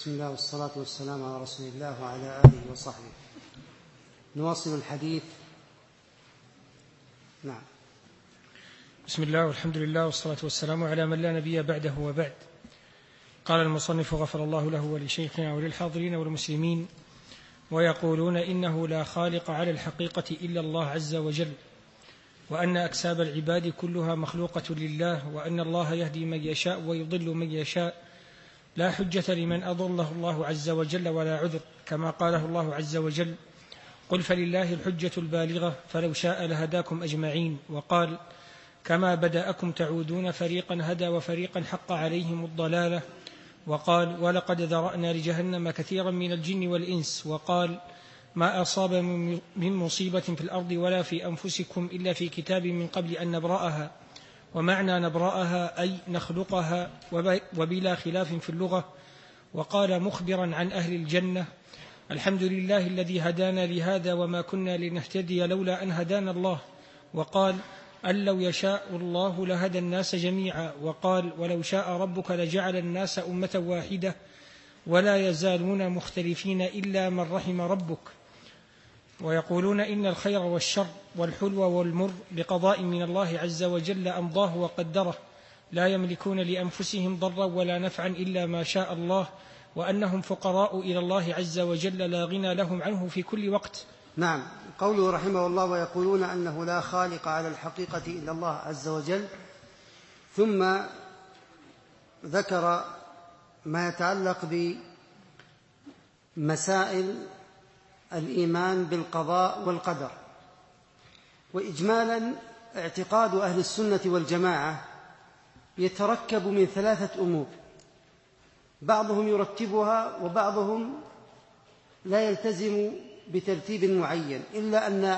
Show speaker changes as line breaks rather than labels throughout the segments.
بسم الله والصلاة والسلام على رسول الله وعلى آله وصحبه. نواصل الحديث. نعم.
بسم الله والحمد لله والصلاة والسلام على من لا نبي بعده وبعد. قال المصنف غفر الله له ولشيخنا وللحاضرين والمسلمين: ويقولون إنه لا خالق على الحقيقة إلا الله عز وجل، وأن أكساب العباد كلها مخلوقة لله، وأن الله يهدي من يشاء ويضل من يشاء، لا حجة لمن أضله الله عز وجل ولا عذر، كما قاله الله عز وجل: قل فلله الحجة البالغة فلو شاء لهداكم أجمعين. وقال: كما بدأكم تعودون فريقا هدى وفريقا حق عليهم الضلالة. وقال: ولقد ذرأنا لجهنم كثيرا من الجن والإنس. وقال: ما أصاب من مصيبة في الأرض ولا في أنفسكم إلا في كتاب من قبل أن نبرأها. ومعنى نبرأها أي نخلقها، وبلا خلاف في اللغة. وقال مخبرا عن أهل الجنة: الحمد لله الذي هدانا لهذا وما كنا لنهتدي لولا أن هدانا الله. وقال: أن لو يشاء الله لهدى الناس جميعا. وقال: ولو شاء ربك لجعل الناس أمة واحدة ولا يزالون مختلفين إلا من رحم ربك. ويقولون إن الخير والشر والحلو والمر بقضاء من الله عز وجل أمضاه وقدره، لا يملكون لأنفسهم ضرا ولا نفعا إلا ما شاء الله، وأنهم فقراء إلى الله عز وجل لا غنى لهم عنه في كل وقت.
نعم. قوله رحمه الله: ويقولون أنه لا خالق على الحقيقة إلا الله عز وجل، ثم ذكر ما يتعلق بمسائل الإيمان بالقضاء والقدر. وإجمالا اعتقاد أهل السنة والجماعة يتركب من ثلاثة أمور، بعضهم يرتبها وبعضهم لا يلتزم بترتيب معين، إلا أن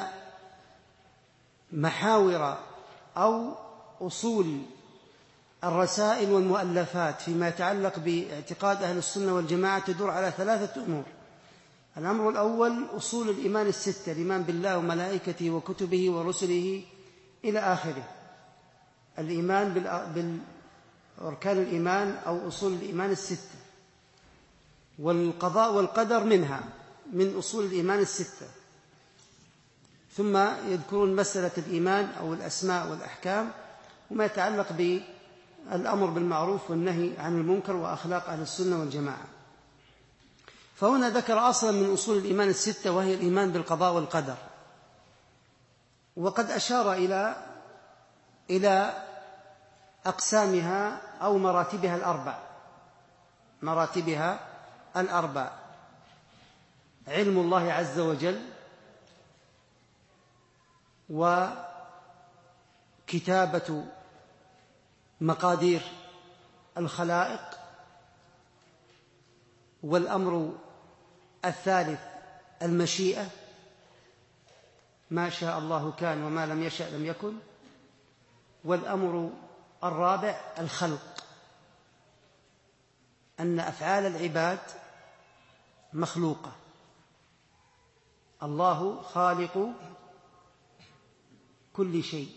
محاور أو أصول الرسائل والمؤلفات فيما يتعلق باعتقاد أهل السنة والجماعة تدور على ثلاثة أمور. الأمر الأول أصول الإيمان الستة: الإيمان بالله وملائكته وكتبه ورسله إلى آخره. الإيمان بأركان الإيمان أو أصول الإيمان الستة، والقضاء والقدر منها، من أصول الإيمان الستة. ثم يذكرون مسألة الإيمان أو الأسماء والأحكام وما يتعلق بالأمر بالمعروف والنهي عن المنكر وأخلاق أهل السنة والجماعة. فهنا ذكر أصلا من أصول الإيمان الستة، وهي الإيمان بالقضاء والقدر. وقد أشار إلى أقسامها أو مراتبها الأربع: علم الله عز وجل، وكتابة مقادير الخلائق، والأمر الثالث المشيئة، ما شاء الله كان وما لم يشأ لم يكن، والأمر الرابع الخلق، أن أفعال العباد مخلوقة، الله خالق كل شيء.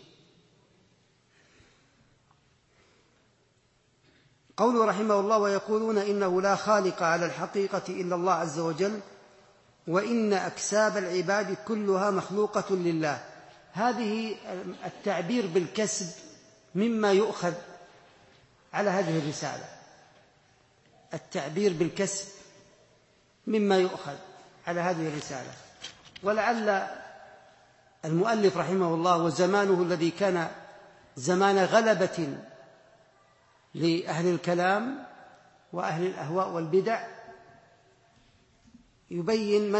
قوله رحمه الله: ويقولون إنه لا خالق على الحقيقة إلا الله عز وجل، وإن أكساب العباد كلها مخلوقة لله. هذه التعبير بالكسب مما يؤخذ على هذه الرسالة، التعبير بالكسب مما يؤخذ على هذه الرسالة. ولعل المؤلف رحمه الله وزمانه الذي كان زمان غلبة لأهل الكلام وأهل الأهواء والبدع يبين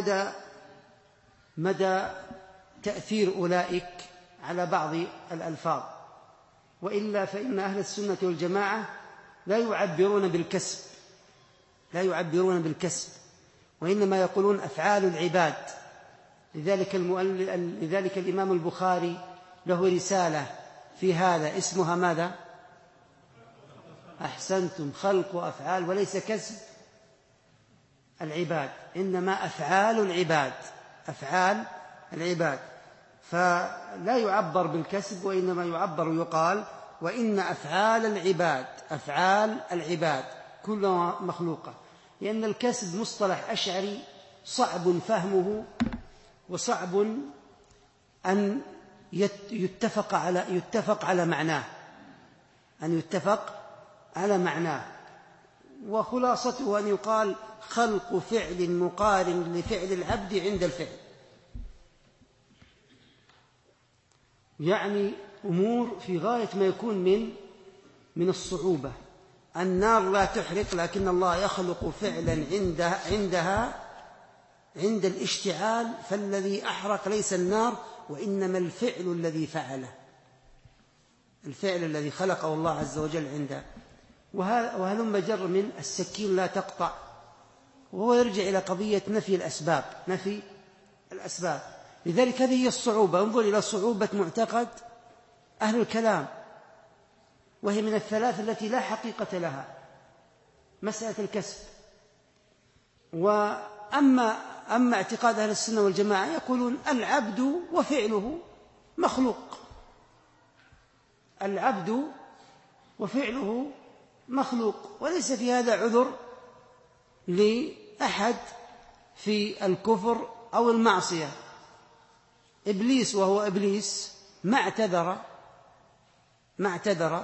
مدى تأثير أولئك على بعض الألفاظ. وإلا فإن أهل السنة والجماعة لا يعبرون بالكسب، وإنما يقولون أفعال العباد. لذلك الإمام البخاري له رسالة في هذا اسمها ماذا؟ أحسنتم، خلق وأفعال، وليس كسب العباد، إنما أفعال العباد. فلا يعبر بالكسب، وإنما يعبر يقال: وإن أفعال العباد كلها مخلوقة. لأن الكسب مصطلح أشعري صعب فهمه وصعب أن يتفق على معناه، أن يتفق على معناه. وخلاصته أن يقال خلق فعل مقارن لفعل العبد عند الفعل، يعني أمور في غاية ما يكون من الصعوبة. النار لا تحرق، لكن الله يخلق فعلا عندها عند الاشتعال، فالذي أحرق ليس النار وإنما الفعل الذي فعله، الفعل الذي خلقه الله عز وجل عنده. وهلم جر من السكين لا تقطع، وهو يرجع إلى قضية نفي الأسباب. لذلك هذه هي الصعوبة. انظر إلى صعوبة معتقد أهل الكلام، وهي من الثلاث التي لا حقيقة لها، مسألة الكسب. وأما اعتقاد أهل السنة والجماعة يقولون العبد وفعله مخلوق، العبد وفعله مخلوق، وليس في هذا عذر لأحد في الكفر أو المعصية. إبليس وهو إبليس ما اعتذر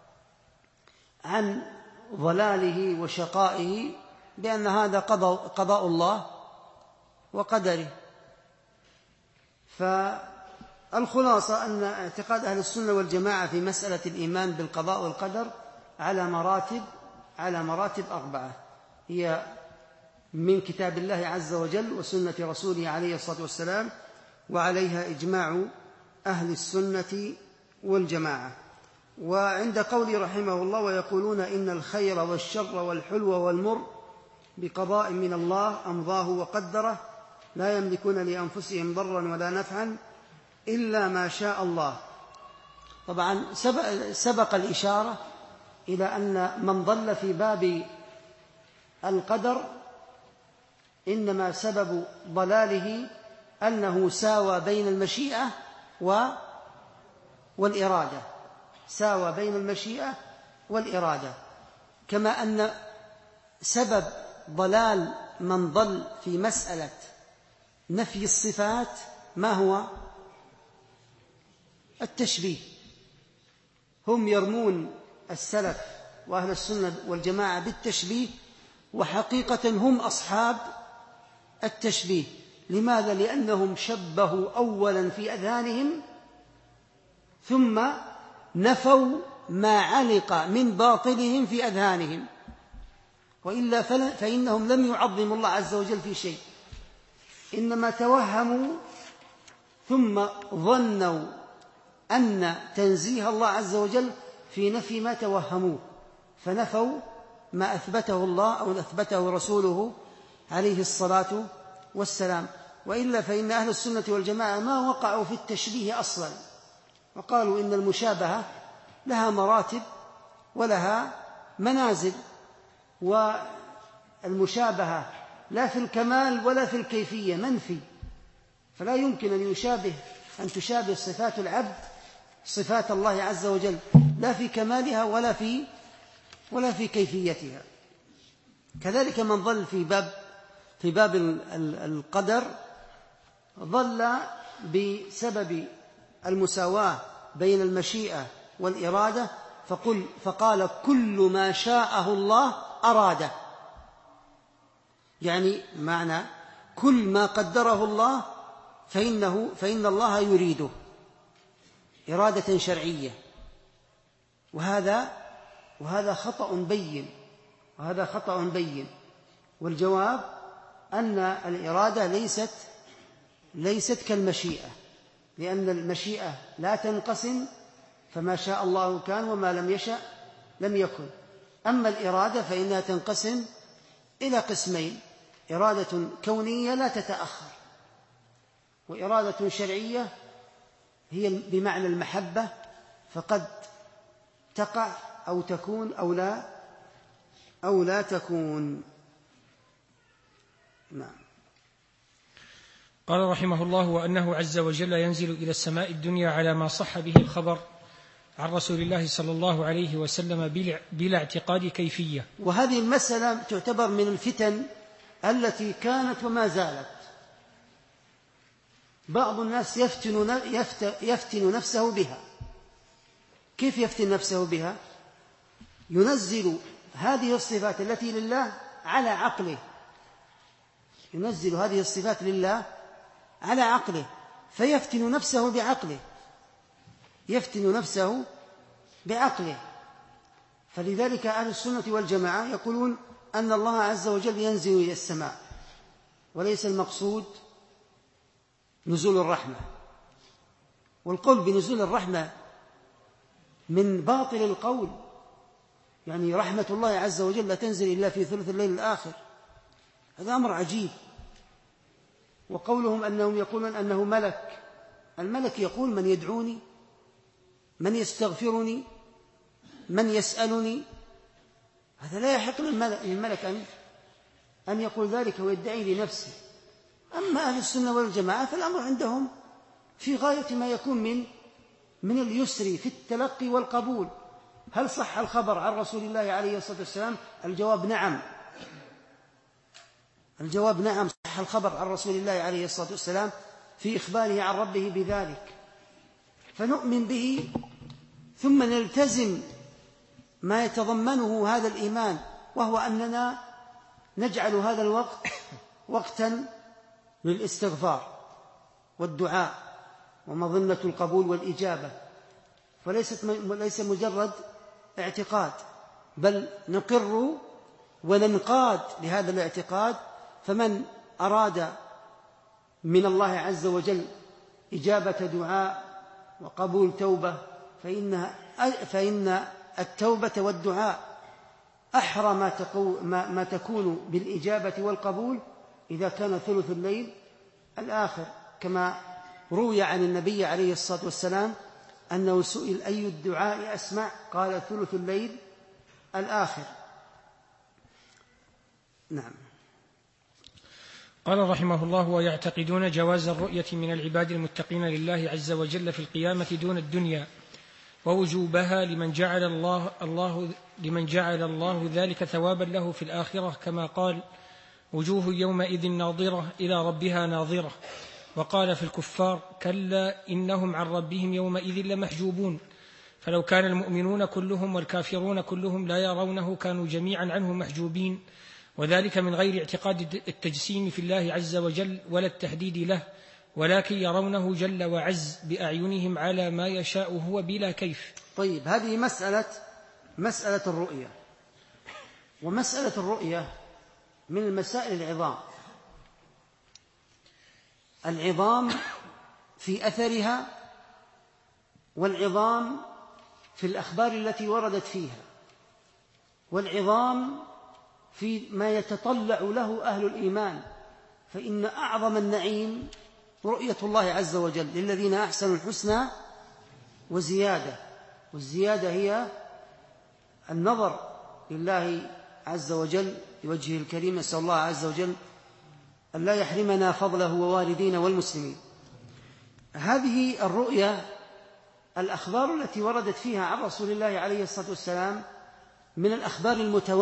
عن ضلاله وشقائه بأن هذا قضاء الله وقدره. فالخلاصة أن اعتقاد أهل السنة والجماعة في مسألة الإيمان بالقضاء والقدر على مراتب 4، هي من كتاب الله عز وجل وسنة رسوله عليه الصلاة والسلام، وعليها إجماع أهل السنة والجماعة. وعند قول رحمه الله ويقولون إن الخير والشر والحلو والمر بقضاء من الله أمضاه وقدره، لا يملكون لأنفسهم ضرا ولا نفعا إلا ما شاء الله. طبعا سبق الإشارة إلى أن من ضل في باب القدر إنما سبب ضلاله أنه ساوى بين المشيئة والإرادة، ساوى بين المشيئة والإرادة. كما أن سبب ضلال من ضل في مسألة نفي الصفات ما هو؟ التشبيه. هم يرمون السلف وأهل السنة والجماعة بالتشبيه، وحقيقة هم أصحاب التشبيه. لماذا؟ لأنهم شبهوا أولا في أذهانهم، ثم نفوا ما علق من باطلهم في أذهانهم، وإلا فإنهم لم يعظموا الله عز وجل في شيء، إنما توهموا ثم ظنوا أن تنزيه الله عز وجل في نفي ما توهموه، فنفوا ما أثبته الله أو أثبته رسوله عليه الصلاة والسلام. وإلا فإن أهل السنة والجماعة ما وقعوا في التشبيه أصلا، وقالوا إن المشابهة لها مراتب ولها منازل، والمشابهة لا في الكمال ولا في الكيفية، منفي. فلا يمكن أن تشابه صفات العبد صفات الله عز وجل، لا في كمالها ولا في كيفيتها. كذلك من ضل في باب القدر ضل بسبب المساواة بين المشيئة والإرادة، فقال كل ما شاءه الله أراده، يعني معنى كل ما قدره الله فإن الله يريده إرادة شرعية، وهذا خطأ بين. والجواب أن الإرادة ليست كالمشيئة، لأن المشيئة لا تنقسم، فما شاء الله كان وما لم يشأ لم يكن. أما الإرادة فإنها تنقسم إلى قسمين: إرادة كونية لا تتأخر، وإرادة شرعية هي بمعنى المحبة، فقد تقع أو تكون أو لا تكون. نعم.
قال رحمه الله: وأنه عز وجل ينزل إلى السماء الدنيا على ما صح به الخبر عن رسول الله صلى الله عليه وسلم بلا اعتقاد كيفية.
وهذه المسألة تعتبر من الفتن التي كانت وما زالت. بعض الناس يفتن نفسه بها. كيف يفتن نفسه بها؟ ينزل هذه الصفات التي لله على عقله، ينزل هذه الصفات لله على عقله، فيفتن نفسه بعقله، يفتن نفسه بعقله. فلذلك أهل السنة والجماعة يقولون أن الله عز وجل ينزل إلى السماء، وليس المقصود نزول الرحمة. والقول بنزول الرحمة من باطل القول، يعني رحمة الله عز وجل لا تنزل إلا في ثلث الليل الآخر، هذا أمر عجيب. وقولهم أنهم يقولون أنه ملك، الملك يقول من يدعوني، من يستغفرني، من يسألني، هذا لا يحق للملك أن يقول ذلك ويدعي لنفسه. أما أهل السنة والجماعة فالأمر عندهم في غاية ما يكون من اليسر في التلقي والقبول. هل صح الخبر عن رسول الله عليه الصلاة والسلام؟ الجواب نعم، الجواب نعم، صح الخبر عن رسول الله عليه الصلاة والسلام في إخباره عن ربه بذلك، فنؤمن به ثم نلتزم ما يتضمنه هذا الإيمان، وهو أننا نجعل هذا الوقت وقتا للاستغفار والدعاء ومظنة القبول والإجابة، فليس مجرد اعتقاد، بل نقر وننقاد لهذا الاعتقاد. فمن أراد من الله عز وجل إجابة دعاء وقبول توبة فإن التوبة والدعاء أحرى ما تكون بالإجابة والقبول إذا كان ثلث الليل الآخر، كما روي عن النبي عليه الصلاة والسلام أنه سئل أي الدعاء أسمع، قال ثلث الليل الآخر. نعم.
قال رحمه الله: ويعتقدون جواز الرؤية من العباد المتقين لله عز وجل في القيامة دون الدنيا، ووجوبها لمن جعل الله ذلك ثوابا له في الآخرة، كما قال: وجوه يومئذ ناظرة إلى ربها ناظرة. وقال في الكفار: كلا إنهم عن ربهم يومئذ لمحجوبون. فلو كان المؤمنون كلهم والكافرون كلهم لا يرونه كانوا جميعا عنه محجوبين، وذلك من غير اعتقاد التجسيم في الله عز وجل ولا التحديد له، ولكن يرونه جل وعز بأعينهم على ما يشاء هو بلا كيف.
طيب، هذه مسألة الرؤية. ومسألة الرؤية من المسائل العظام في أثرها، والعظام في الأخبار التي وردت فيها، والعظام في ما يتطلع له أهل الإيمان. فإن أعظم النعيم رؤية الله عز وجل للذين أحسنوا الحسنى وزيادة، والزيادة هي النظر لله عز وجل بوجهه الكريم. نسأل الله عز وجل أن لا يحرمنا فضله ووالدينا والمسلمين. هذه الرؤيا الأخبار التي وردت فيها عن رسول الله عليه الصلاة والسلام من الأخبار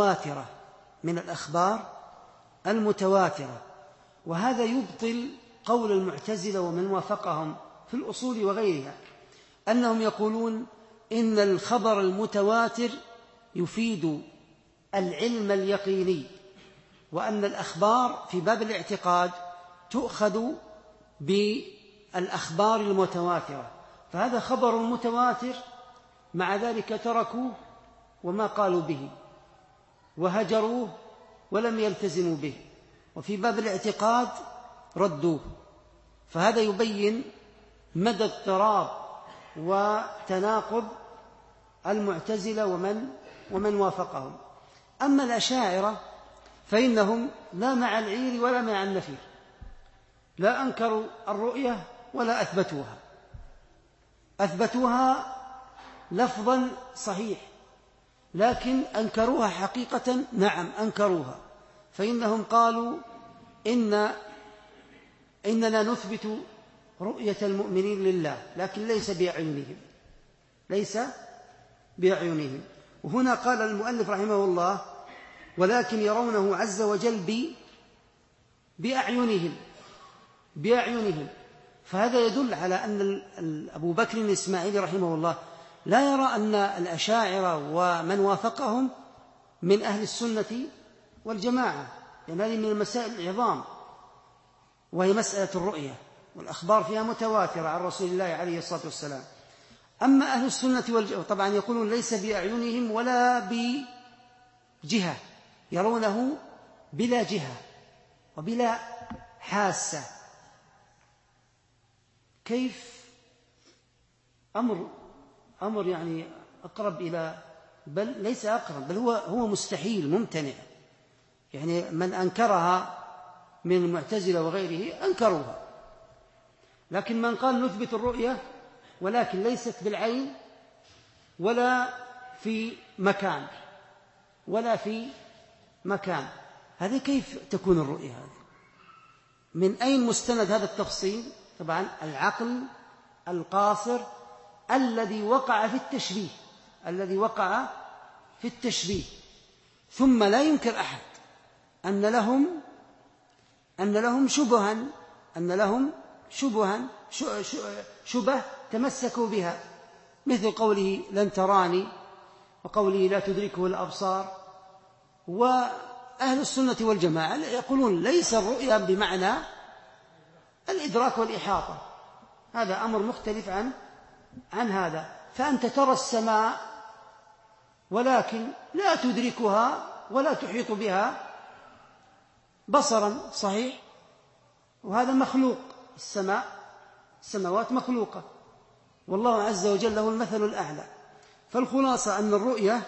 المتواترة، وهذا يبطل قول المعتزلة ومن وافقهم في الأصول وغيرها، أنهم يقولون إن الخبر المتواتر يفيد العلم اليقيني، وأن الأخبار في باب الاعتقاد تؤخذ بالأخبار المتواترة. فهذا خبر متواتر، مع ذلك تركوه وما قالوا به وهجروه ولم يلتزموا به، وفي باب الاعتقاد ردوه. فهذا يبين مدى اضطراب وتناقض المعتزلة ومن وافقهم. أما الأشاعرة فإنهم لا مع العير ولا مع النفير، لا أنكروا الرؤية ولا أثبتوها لفظا صحيح، لكن أنكروها حقيقة. نعم أنكروها، فإنهم قالوا إننا نثبت رؤية المؤمنين لله، لكن ليس بأعينهم. وهنا قال المؤلف رحمه الله ولكن يرونه عز وجل بأعينهم. فهذا يدل على أن أبو بكر الإسماعيلي رحمه الله لا يرى أن الأشاعرة ومن وافقهم من أهل السنة والجماعة، لأن هذه من المسائل العظام، وهي مسألة الرؤية، والأخبار فيها متواترة عن رسول الله عليه الصلاة والسلام. أما أهل السنة والجماعة طبعا يقولون ليس بأعينهم ولا بجهة، يرونه بلا جهة وبلا حاسة. كيف؟ أمر يعني أقرب إلى، بل ليس أقرب، بل هو مستحيل ممتنع. يعني من أنكرها من المعتزلة وغيره أنكروها، لكن من قال نثبت الرؤية ولكن ليست بالعين ولا في مكان هذه كيف تكون الرؤية هذه؟ من أين مستند هذا التفصيل؟ طبعا العقل القاصر الذي وقع في التشبيه. ثم لا ينكر أحد أن لهم شبه تمسكوا بها، مثل قوله لن تراني، وقوله لا تدركه الأبصار. وأهل السنة والجماعة يقولون ليس الرؤيا بمعنى الإدراك والإحاطة، هذا أمر مختلف عن هذا. فأنت ترى السماء ولكن لا تدركها ولا تحيط بها بصرا، صحيح؟ وهذا مخلوق، السماوات مخلوقة، والله عز وجل له المثل الأعلى. فالخلاصة أن الرؤية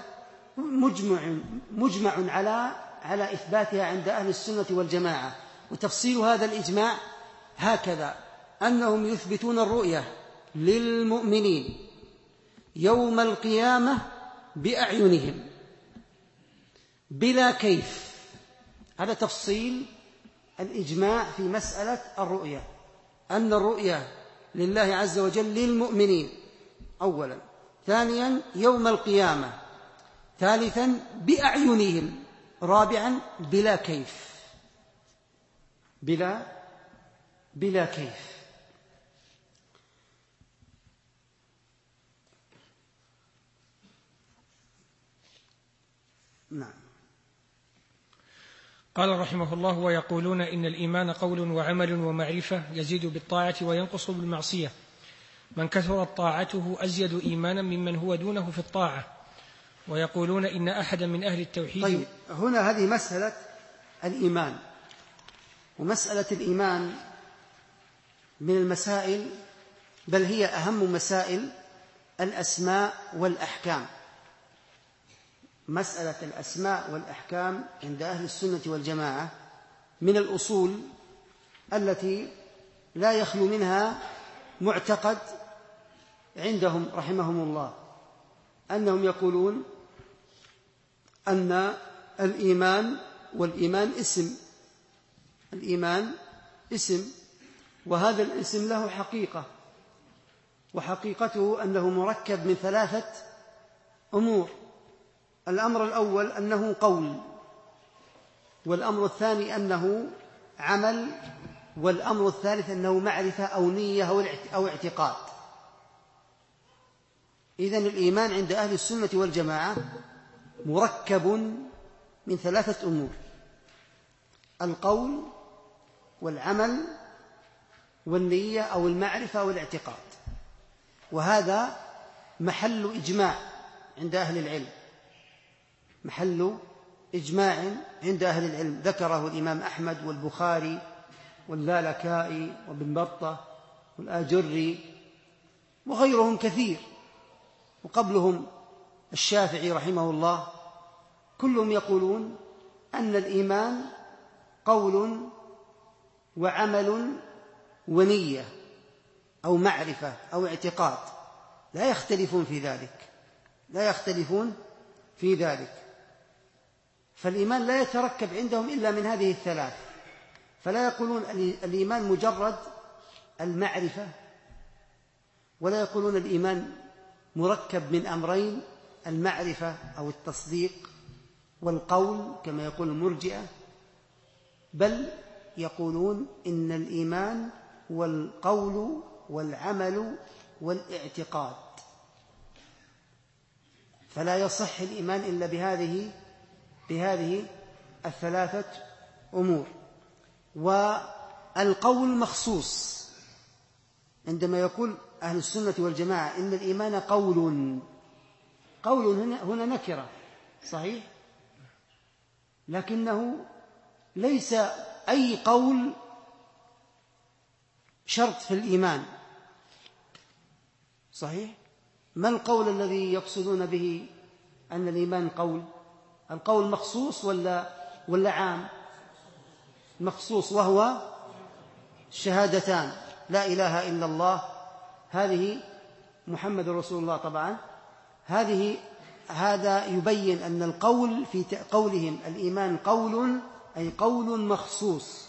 مجمع على إثباتها عند أهل السنة والجماعة. وتفصيل هذا الإجماع هكذا: أنهم يثبتون الرؤية للمؤمنين يوم القيامة بأعينهم بلا كيف. هذا تفصيل الإجماع في مسألة الرؤية، أن الرؤية لله عز وجل للمؤمنين أولا، ثانيا يوم القيامة، ثالثا بأعينهم، رابعا بلا كيف. بلا كيف. نعم.
قال رحمه الله: ويقولون إن الإيمان قول وعمل ومعرفة، يزيد بالطاعة وينقص بالمعصية، من كثرت طاعته أزيد إيمانا ممن هو دونه في الطاعة. ويقولون إن أحدا من أهل التوحيد.
طيب، هنا هذه مسألة الإيمان، ومسألة الإيمان من المسائل، بل هي أهم مسائل الأسماء والأحكام. مسألة الأسماء والأحكام عند أهل السنة والجماعة من الأصول التي لا يخلو منها معتقد عندهم رحمهم الله، أنهم يقولون أن والإيمان اسم، وهذا الاسم له حقيقة، وحقيقته أنه مركب من 3 أمور. الأمر الأول أنه قول، والأمر الثاني أنه عمل، والأمر الثالث أنه معرفة أو نية أو اعتقاد. إذن الإيمان عند أهل السنة والجماعة مركب من 3 أمور: القول والعمل والنية أو المعرفة أو الاعتقاد. وهذا محل إجماع عند أهل العلم، محل إجماع عند أهل العلم، ذكره الإمام أحمد والبخاري واللالكائي وابن بطة والآجري وغيرهم كثير، وقبلهم الشافعي رحمه الله. كلهم يقولون أن الإيمان قول وعمل ونية أو معرفة أو اعتقاد، لا يختلفون في ذلك. فالإيمان لا يتركب عندهم إلا من هذه ال3، فلا يقولون الإيمان مجرد المعرفة، ولا يقولون الإيمان مركب من أمرين المعرفة أو التصديق والقول كما يقول المرجئة، بل يقولون إن الإيمان والقول والعمل والاعتقاد، فلا يصح الإيمان إلا بهذه الثلاثة أمور. والقول مخصوص، عندما يقول أهل السنة والجماعة إن الإيمان قول هنا نكرة صحيح، لكنه ليس أي قول شرط في الإيمان صحيح. ما القول الذي يقصدون به أن الإيمان قول؟ القول مخصوص ولا عام؟ مخصوص، وهو شهادتان لا إله إلا الله، هذه محمد رسول الله طبعا، هذا يبين أن القول في قولهم الإيمان قول، أي قول مخصوص،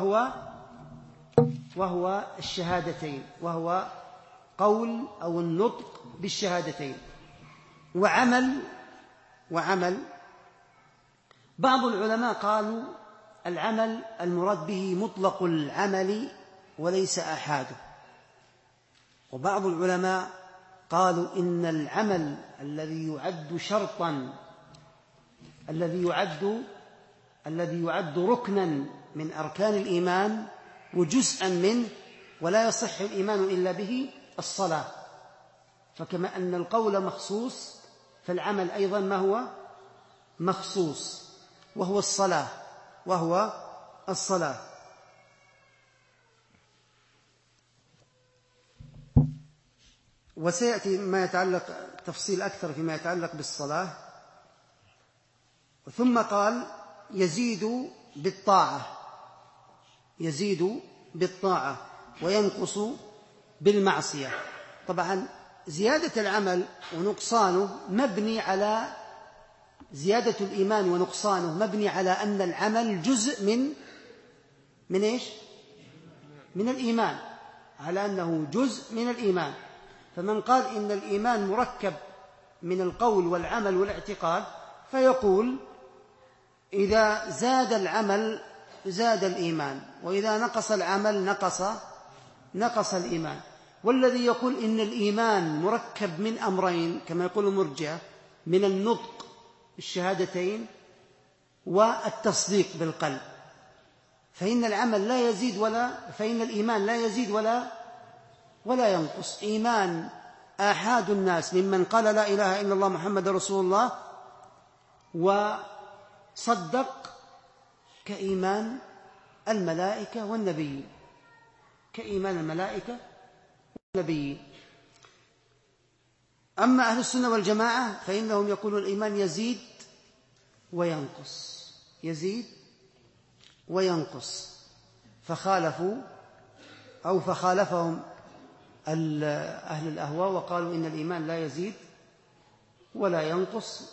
وهو الشهادتين، وهو قول أو النطق بالشهادتين. وعمل بعض العلماء قالوا العمل المراد به مطلق العمل وليس آحاده، وبعض العلماء قالوا إن العمل الذي يعد شرطا، الذي يعد ركنا من أركان الإيمان وجزءا منه ولا يصح الإيمان إلا به، الصلاة. فكما أن القول مخصوص فالعمل أيضا ما هو مخصوص، وهو الصلاة. وسيأتي ما يتعلق تفصيل أكثر فيما يتعلق بالصلاة. ثم قال يزيد بالطاعة وينقص بالمعصية. طبعا زيادة العمل ونقصانه مبني على زيادة الإيمان ونقصانه مبني على أن العمل جزء من إيش؟ من الإيمان، على أنه جزء من الإيمان. فمن قال إن الإيمان مركب من القول والعمل والاعتقاد فيقول إذا زاد العمل زاد الإيمان، وإذا نقص العمل نقص الإيمان. والذي يقول إن الإيمان مركب من أمرين كما يقول المرجئة، من النطق بالشهادتين والتصديق بالقلب، فإن الإيمان لا يزيد ولا ينقص. إيمان آحاد الناس ممن قال لا إله إلا الله محمد رسول الله وصدق كإيمان الملائكة والنبيين، أما أهل السنة والجماعة فإنهم يقولون الإيمان يزيد وينقص، فخالفهم أهل الأهواء وقالوا إن الإيمان لا يزيد ولا ينقص،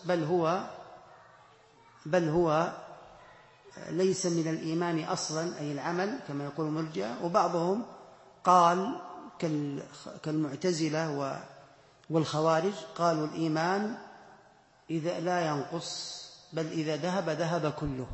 بل هو ليس من الإيمان أصلا، أي العمل كما يقول المرجئة. وبعضهم قال كالمعتزلة والخوارج قالوا الإيمان إذا لا ينقص، بل إذا ذهب كله،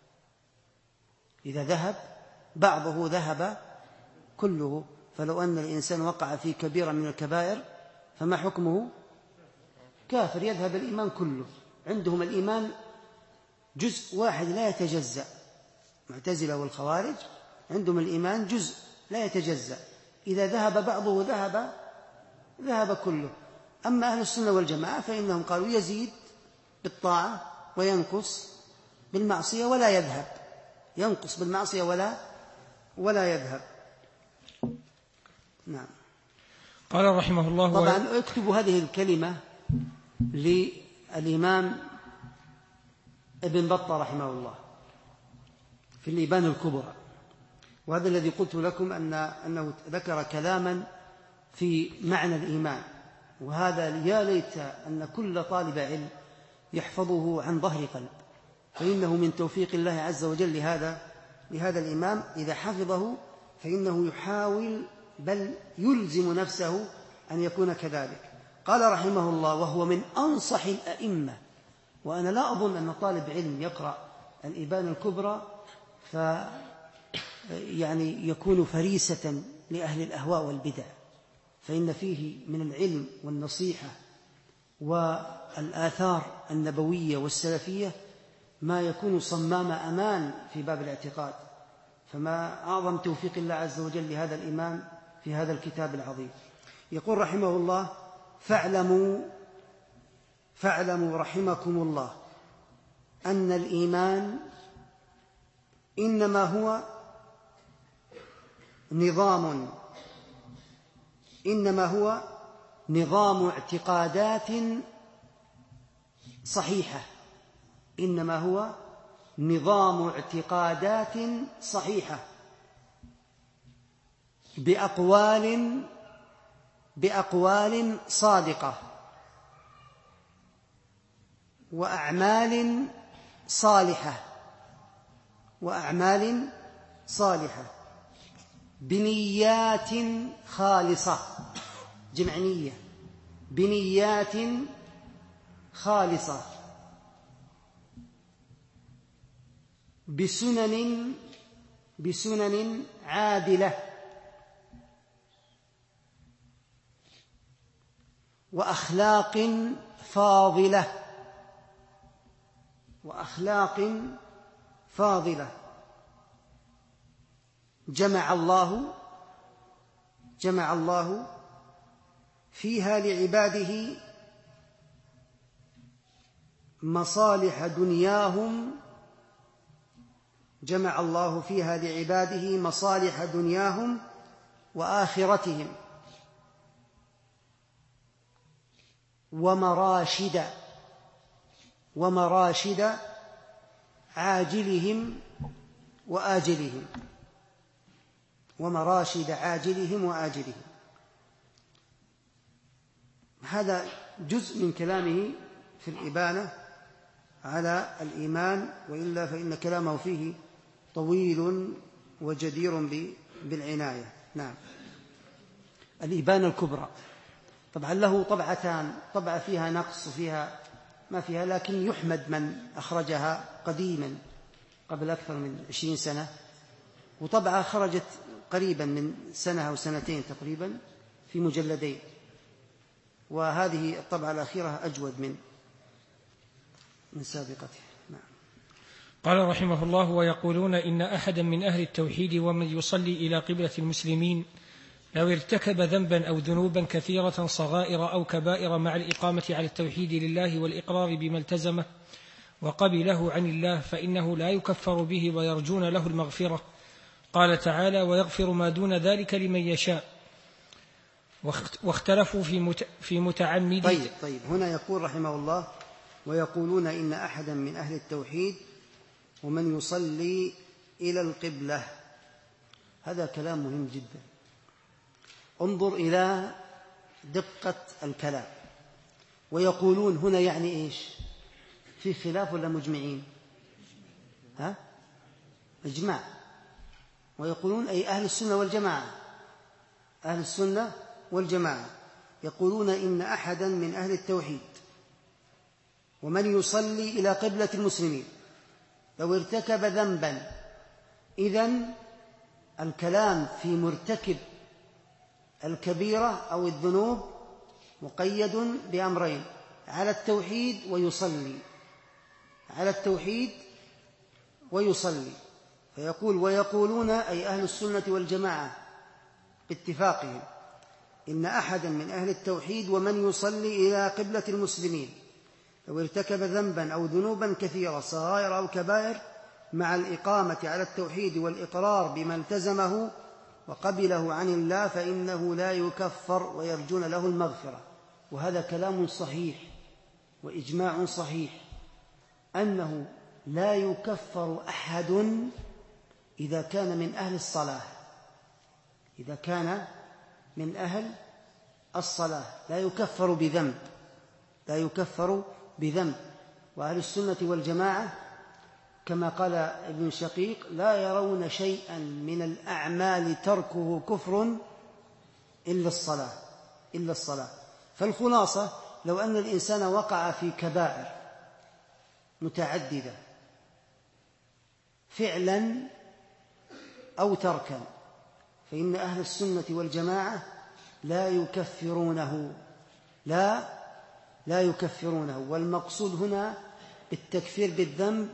إذا ذهب بعضه ذهب كله. فلو أن الإنسان وقع في كبيرة من الكبائر فما حكمه؟ كافر، يذهب الإيمان كله. عندهم الإيمان جزء واحد لا يتجزأ، معتزلة والخوارج عندهم الإيمان جزء لا يتجزأ، إذا ذهب بعضه ذهب كله. أما أهل السنة والجماعة فإنهم قالوا يزيد بالطاعة وينقص بالمعصية ولا يذهب، ينقص بالمعصية ولا يذهب. نعم.
قال رحمه الله
طبعا اكتبوا هذه الكلمة للإمام ابن بطة رحمه الله في الإبان الكبرى، وهذا الذي قلت لكم أنه ذكر كلاما في معنى الإيمان، وهذا يا ليت أن كل طالب علم يحفظه عن ظهر قلب، فإنه من توفيق الله عز وجل لهذا الإمام. إذا حفظه فإنه يحاول بل يلزم نفسه أن يكون كذلك. قال رحمه الله: وهو من أنصح الأئمة. وأنا لا أظن أن طالب علم يقرأ الإبانة الكبرى يعني يكون فريسة لأهل الأهواء والبدع، فإن فيه من العلم والنصيحة والآثار النبوية والسلفية ما يكون صمام أمان في باب الاعتقاد. فما أعظم توفيق الله عز وجل لهذا الإمام في هذا الكتاب العظيم. يقول رحمه الله: فاعلموا رحمكم الله أن الإيمان إنما هو نظام اعتقادات صحيحة. إنما هو نظام اعتقادات صحيحة بأقوال صادقة وأعمال صالحة بنيات خالصة، جمع نية، بنيات خالصة، بسنن عادلة، وأخلاق فاضلة جمع الله فيها لعباده مصالح دنياهم وآخرتهم، ومراشد عاجلهم وآجلهم. هذا جزء من كلامه في الإبانة على الإيمان، وإلا فإن كلامه فيه طويل وجدير بالعناية. نعم. الإبانة الكبرى طبعا له طبعتان، طبعة فيها نقص وفيها ما فيها، لكن يحمد من أخرجها قديما قبل أكثر من 20 سنة، وطبعة خرجت قريبا من سنة أو سنتين تقريبا في مجلدين، وهذه الطبعة الأخيرة أجود من سابقته. نعم.
قال رحمه الله: ويقولون إن أحدا من أهل التوحيد ومن يصلي إلى قبلة المسلمين لو ارتكب ذنبا أو ذنوبا كثيرة صغائر أو كبائر مع الإقامة على التوحيد لله والإقرار بما التزمه وقبله عن الله فإنه لا يكفر به ويرجون له المغفرة. قال تعالى: ويغفر ما دون ذلك لمن يشاء. واختلفوا في متعمد.
طيب هنا يقول رحمه الله: ويقولون إن أحدا من أهل التوحيد ومن يصلي إلى القبلة. هذا كلام مهم جدا. انظر إلى دقة الكلام. ويقولون هنا يعني إيش؟ في خلاف ولا مجمعين؟ إجماع. ويقولون أي أهل السنة والجماعة يقولون إن أحدا من أهل التوحيد ومن يصلي إلى قبلة المسلمين لو ارتكب ذنبا. إذن الكلام في مرتكب الكبيرة أو الذنوب مقيد بأمرين: على التوحيد ويصلي. فيقول: ويقولون أي أهل السنة والجماعة باتفاقهم إن أحدا من أهل التوحيد ومن يصلي إلى قبلة المسلمين لو ارتكب ذنبا أو ذنوبا كثيرة صغائر أو كبائر مع الإقامة على التوحيد والإقرار بما التزمه وقبله عن الله فإنه لا يكفر ويرجون له المغفرة. وهذا كلام صحيح وإجماع صحيح أنه لا يكفر أحد إذا كان من أهل الصلاة. إذا كان من أهل الصلاة لا يكفر بذنب. وأهل السنة والجماعة كما قال ابن شقيق: لا يرون شيئا من الأعمال تركه كفر إلا الصلاة. فالخلاصة لو أن الإنسان وقع في كبائر متعددة فعلا أو تركا، فإن أهل السنة والجماعة لا يكفرونه، والمقصود هنا بالتكفير بالذنب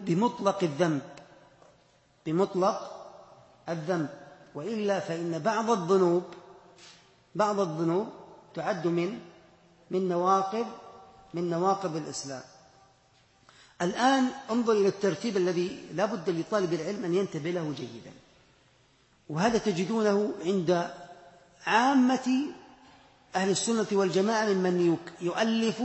بمطلق الذنب، وإلا فإن بعض الذنوب تعد من نواقض الإسلام. الآن انظر إلى الترتيب الذي لا بد لطالب العلم أن ينتبه له جيدا، وهذا تجدونه عند عامة أهل السنة والجماعة ممن يؤلف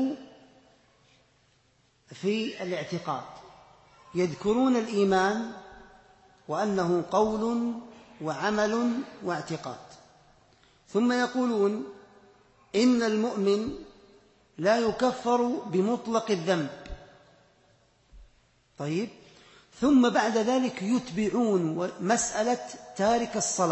في الاعتقاد، يذكرون الإيمان وأنه قول وعمل واعتقاد، ثم يقولون إن المؤمن لا يكفر بمطلق الذنب. طيب، ثم بعد ذلك يتبعون مسألة تارك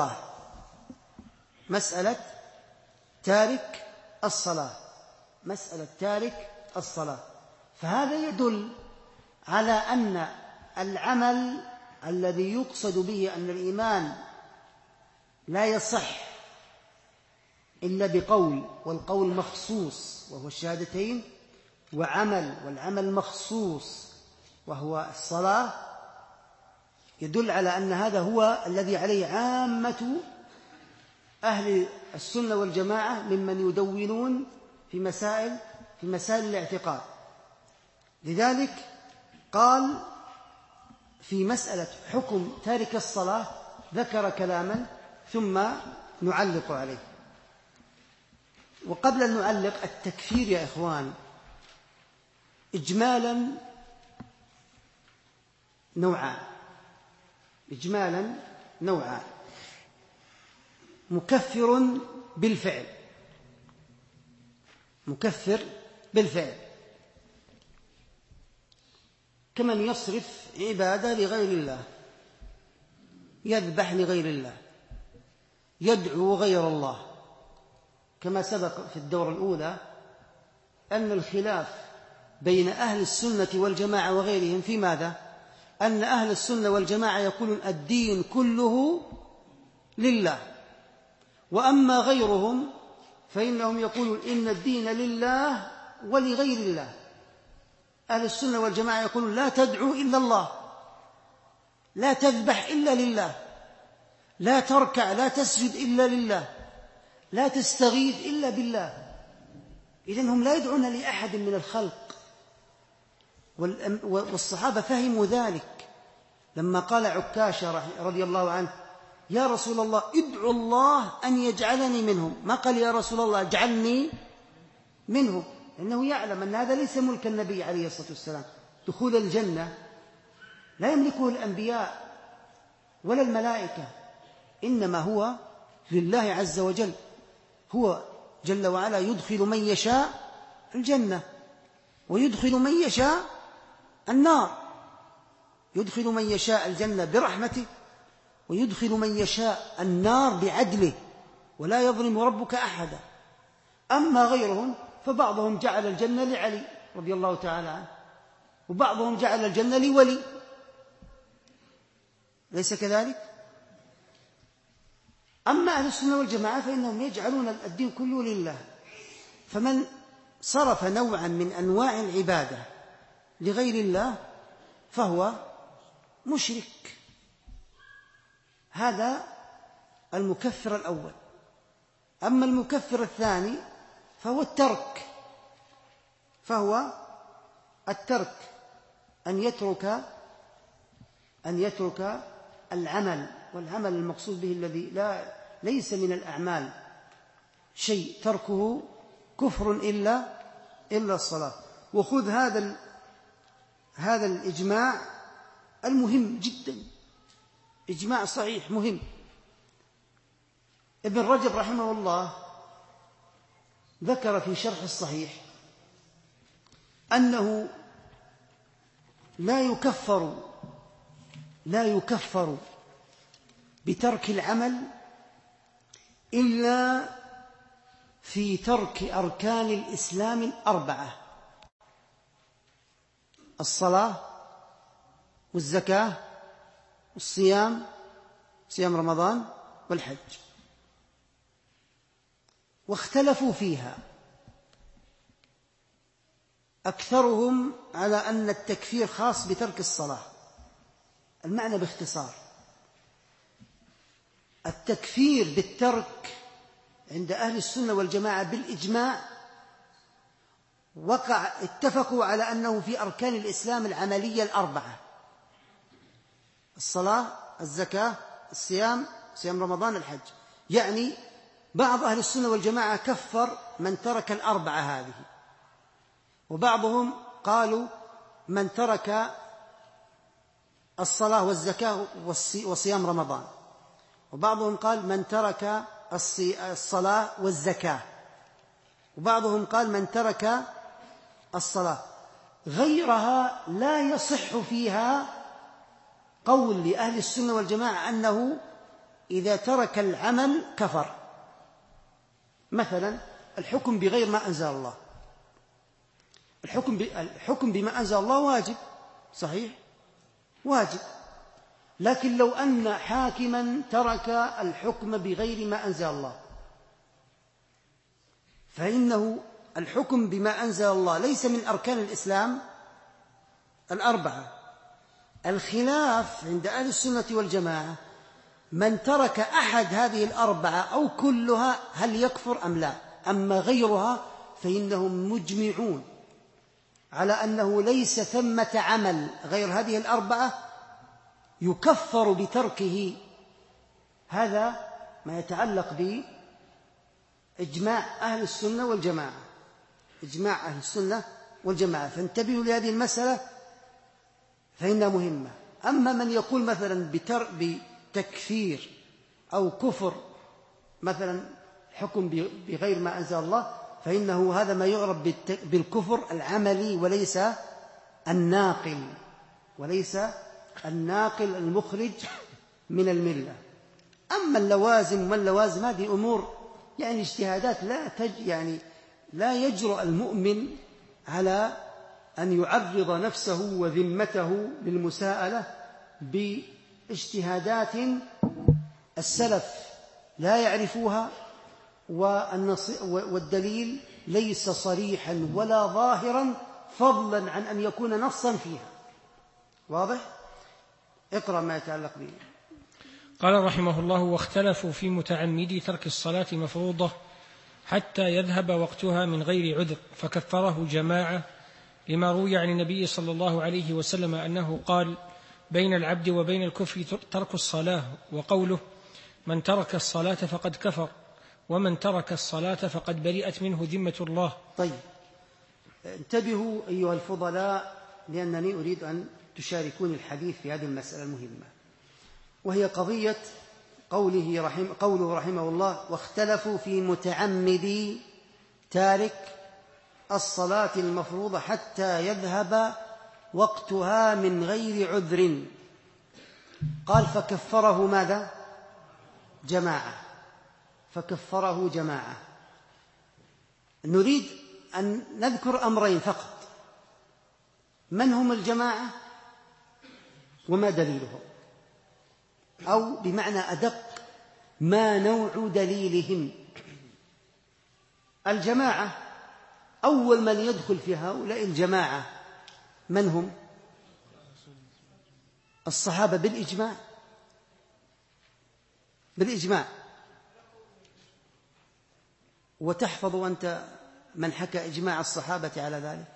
الصلاة، فهذا يدل على أن العمل الذي يقصد به أن الإيمان لا يصح إلا بقول، والقول مخصوص وهو الشهادتين، والعمل مخصوص وهو الصلاة، يدل على أن هذا هو الذي عليه عامة أهل السنة والجماعة ممن يدونون في مسائل الاعتقاد. لذلك قال في مسألة حكم تارك الصلاة ذكر كلاما ثم نعلق عليه. وقبل أن نعلق، التكفير يا إخوان إجمالا نوعان: مكفر بالفعل كمن يصرف عبادة لغير الله، يذبح لغير الله، يدعو غير الله، كما سبق في الدورة الأولى أن الخلاف بين أهل السنة والجماعة وغيرهم في ماذا؟ أن أهل السنة والجماعة يقولون الدين كله لله، وأما غيرهم فإنهم يقولون إن الدين لله ولغير الله. أهل السنة والجماعة يقولون لا تدعو إلا الله، لا تذبح إلا لله، لا تركع لا تسجد إلا لله، لا تستغيث إلا بالله. إذن هم لا يدعون لأحد من الخلق، والصحابة فهموا ذلك لما قال عكاشة رضي الله عنه: يا رسول الله ادعو الله أن يجعلني منهم، ما قال يا رسول الله اجعلني منهم، لأنه يعلم أن هذا ليس ملك النبي عليه الصلاة والسلام. دخول الجنة لا يملكه الأنبياء ولا الملائكة، إنما هو لله عز وجل، هو جل وعلا يدخل من يشاء الجنة ويدخل من يشاء النار، يدخل من يشاء الجنة برحمته ويدخل من يشاء النار بعدله، ولا يظلم ربك أحدا. أما غيرهم فبعضهم جعل الجنة لعلي رضي الله تعالى عنه، وبعضهم جعل الجنة لولي، ليس كذلك؟ أما أهل السنة والجماعة فإنهم يجعلون الدين كله لله، فمن صرف نوعا من أنواع العبادة لغير الله فهو مشرك. هذا المكفر الأول. أما المكفر الثاني فهو الترك، أن يترك العمل، والعمل المقصود به الذي ليس من الأعمال شيء تركه كفر إلا الصلاة. وخذ هذا الإجماع المهم جدا، إجماع صحيح مهم. ابن رجب رحمه الله ذكر في شرح الصحيح أنه لا يكفر بترك العمل إلا في ترك أركان الإسلام 4: الصلاة والزكاة والصيام، صيام رمضان، والحج. واختلفوا فيها، أكثرهم على أن التكفير خاص بترك الصلاة. المعنى باختصار: التكفير بالترك عند أهل السنة والجماعة بالإجماع اتفقوا على أنه في أركان الإسلام العملية 4: الصلاة، الزكاة، الصيام، صيام رمضان، الحج. يعني بعض أهل السنة والجماعة كفر من ترك 4 هذه، وبعضهم قالوا من ترك الصلاة والزكاة وصيام رمضان، وبعضهم قال من ترك الصلاة والزكاة، وبعضهم قال من ترك الصلاة. غيرها لا يصح فيها قول لأهل السنة والجماعة أنه إذا ترك العمل كفر. مثلا الحكم بغير ما أنزل الله، الحكم بما أنزل الله واجب، صحيح، واجب. لكن لو أن حاكما ترك الحكم بغير ما أنزل الله، فإنه الحكم بما أنزل الله ليس من أركان الإسلام 4. الخلاف عند أهل السنة والجماعة من ترك أحد هذه 4 أو كلها هل يكفر أم لا. أما غيرها فإنهم مجمعون على أنه ليس ثمة عمل غير هذه 4 يكفر بتركه. هذا ما يتعلق بإجماع أهل السنة والجماعة، إجماع أهل السنة والجماعة. فانتبهوا لهذه المسألة فإنها مهمة. أما من يقول مثلا بتكفير أو كفر، مثلا حكم بغير ما أنزل الله، فإنه هذا ما يعرف بالكفر العملي وليس الناقل المخرج من الملة. أما اللوازم وما اللوازم هذه أمور يعني اجتهادات لا يجرؤ المؤمن على أن يعرض نفسه وذمته للمساءلة باجتهادات السلف لا يعرفوها، والدليل ليس صريحا ولا ظاهرا، فضلا عن أن يكون نصا فيها. واضح؟ اقرأ ما يتعلق به.
قال رحمه الله: واختلفوا في متعمدي ترك الصلاة مفروضة حتى يذهب وقتها من غير عذر، فكفره جماعة لما روي عن النبي صلى الله عليه وسلم أنه قال: بين العبد وبين الكفر ترك الصلاة، وقوله: من ترك الصلاة فقد كفر، ومن ترك الصلاة فقد برئت منه ذمة الله.
طيب، انتبهوا أيها الفضلاء، لأنني أريد أن تشاركوني الحديث في هذه المسألة المهمة، وهي قضية قوله رحمه الله: واختلفوا في متعمدي تارك الصلاة المفروضة حتى يذهب وقتها من غير عذر. قال فكفره ماذا؟ جماعة. نريد أن نذكر أمرين فقط: من هم الجماعة وما دليلهم، أو بمعنى أدق ما نوع دليلهم. الجماعة أول من يدخل في هؤلاء الجماعة من هم؟ الصحابة بالإجماع. وتحفظ أنت من حكى إجماع الصحابة على ذلك؟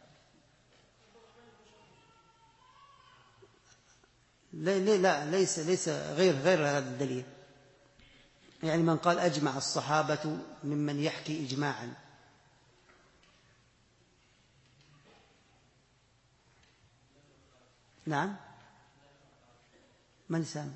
لا، ليس غير هذا الدليل. يعني من قال أجمع الصحابة ممن يحكي إجماعا. نعم، من سامع؟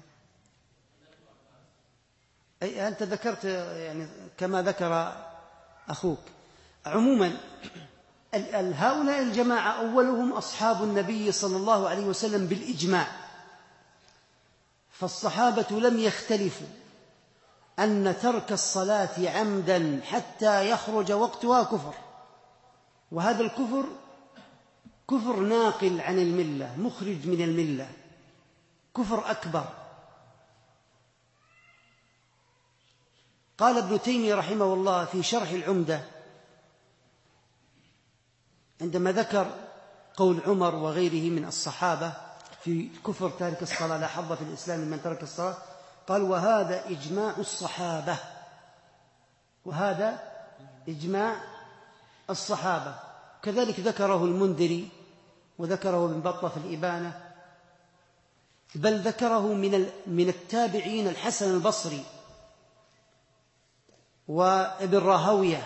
أي أنت ذكرت يعني كما ذكر أخوك. عموما هؤلاء الجماعة أولهم أصحاب النبي صلى الله عليه وسلم بالإجماع، فالصحابة لم يختلفوا أن ترك الصلاة عمدا حتى يخرج وقتها كفر، وهذا الكفر كفر ناقل عن الملة، مخرج من الملة، كفر أكبر. قال ابن تيمية رحمه الله في شرح العمدة عندما ذكر قول عمر وغيره من الصحابة في كفر تارك الصلاة لا حظ في الإسلام من ترك الصلاة، قال وهذا إجماع الصحابة، وهذا إجماع الصحابة. كذلك ذكره المنذري وذكره ابن بطة في الإبانة، بل ذكره من التابعين الحسن البصري وابن راهويه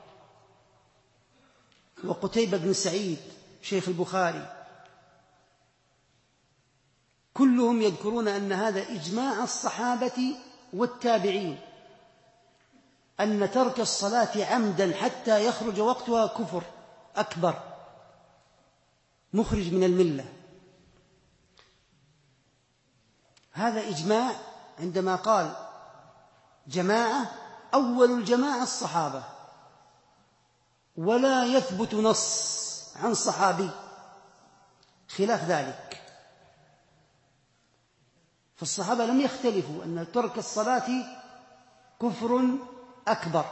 وقتيبة بن سعيد شيخ البخاري، كلهم يذكرون أن هذا إجماع الصحابة والتابعين، أن ترك الصلاة عمدا حتى يخرج وقتها كفر أكبر مخرج من الملة. هذا إجماع. عندما قال جماعة، أول الجماعة الصحابة، ولا يثبت نص عن صحابي خلاف ذلك. فالصحابة لم يختلفوا أن ترك الصلاة كفر أكبر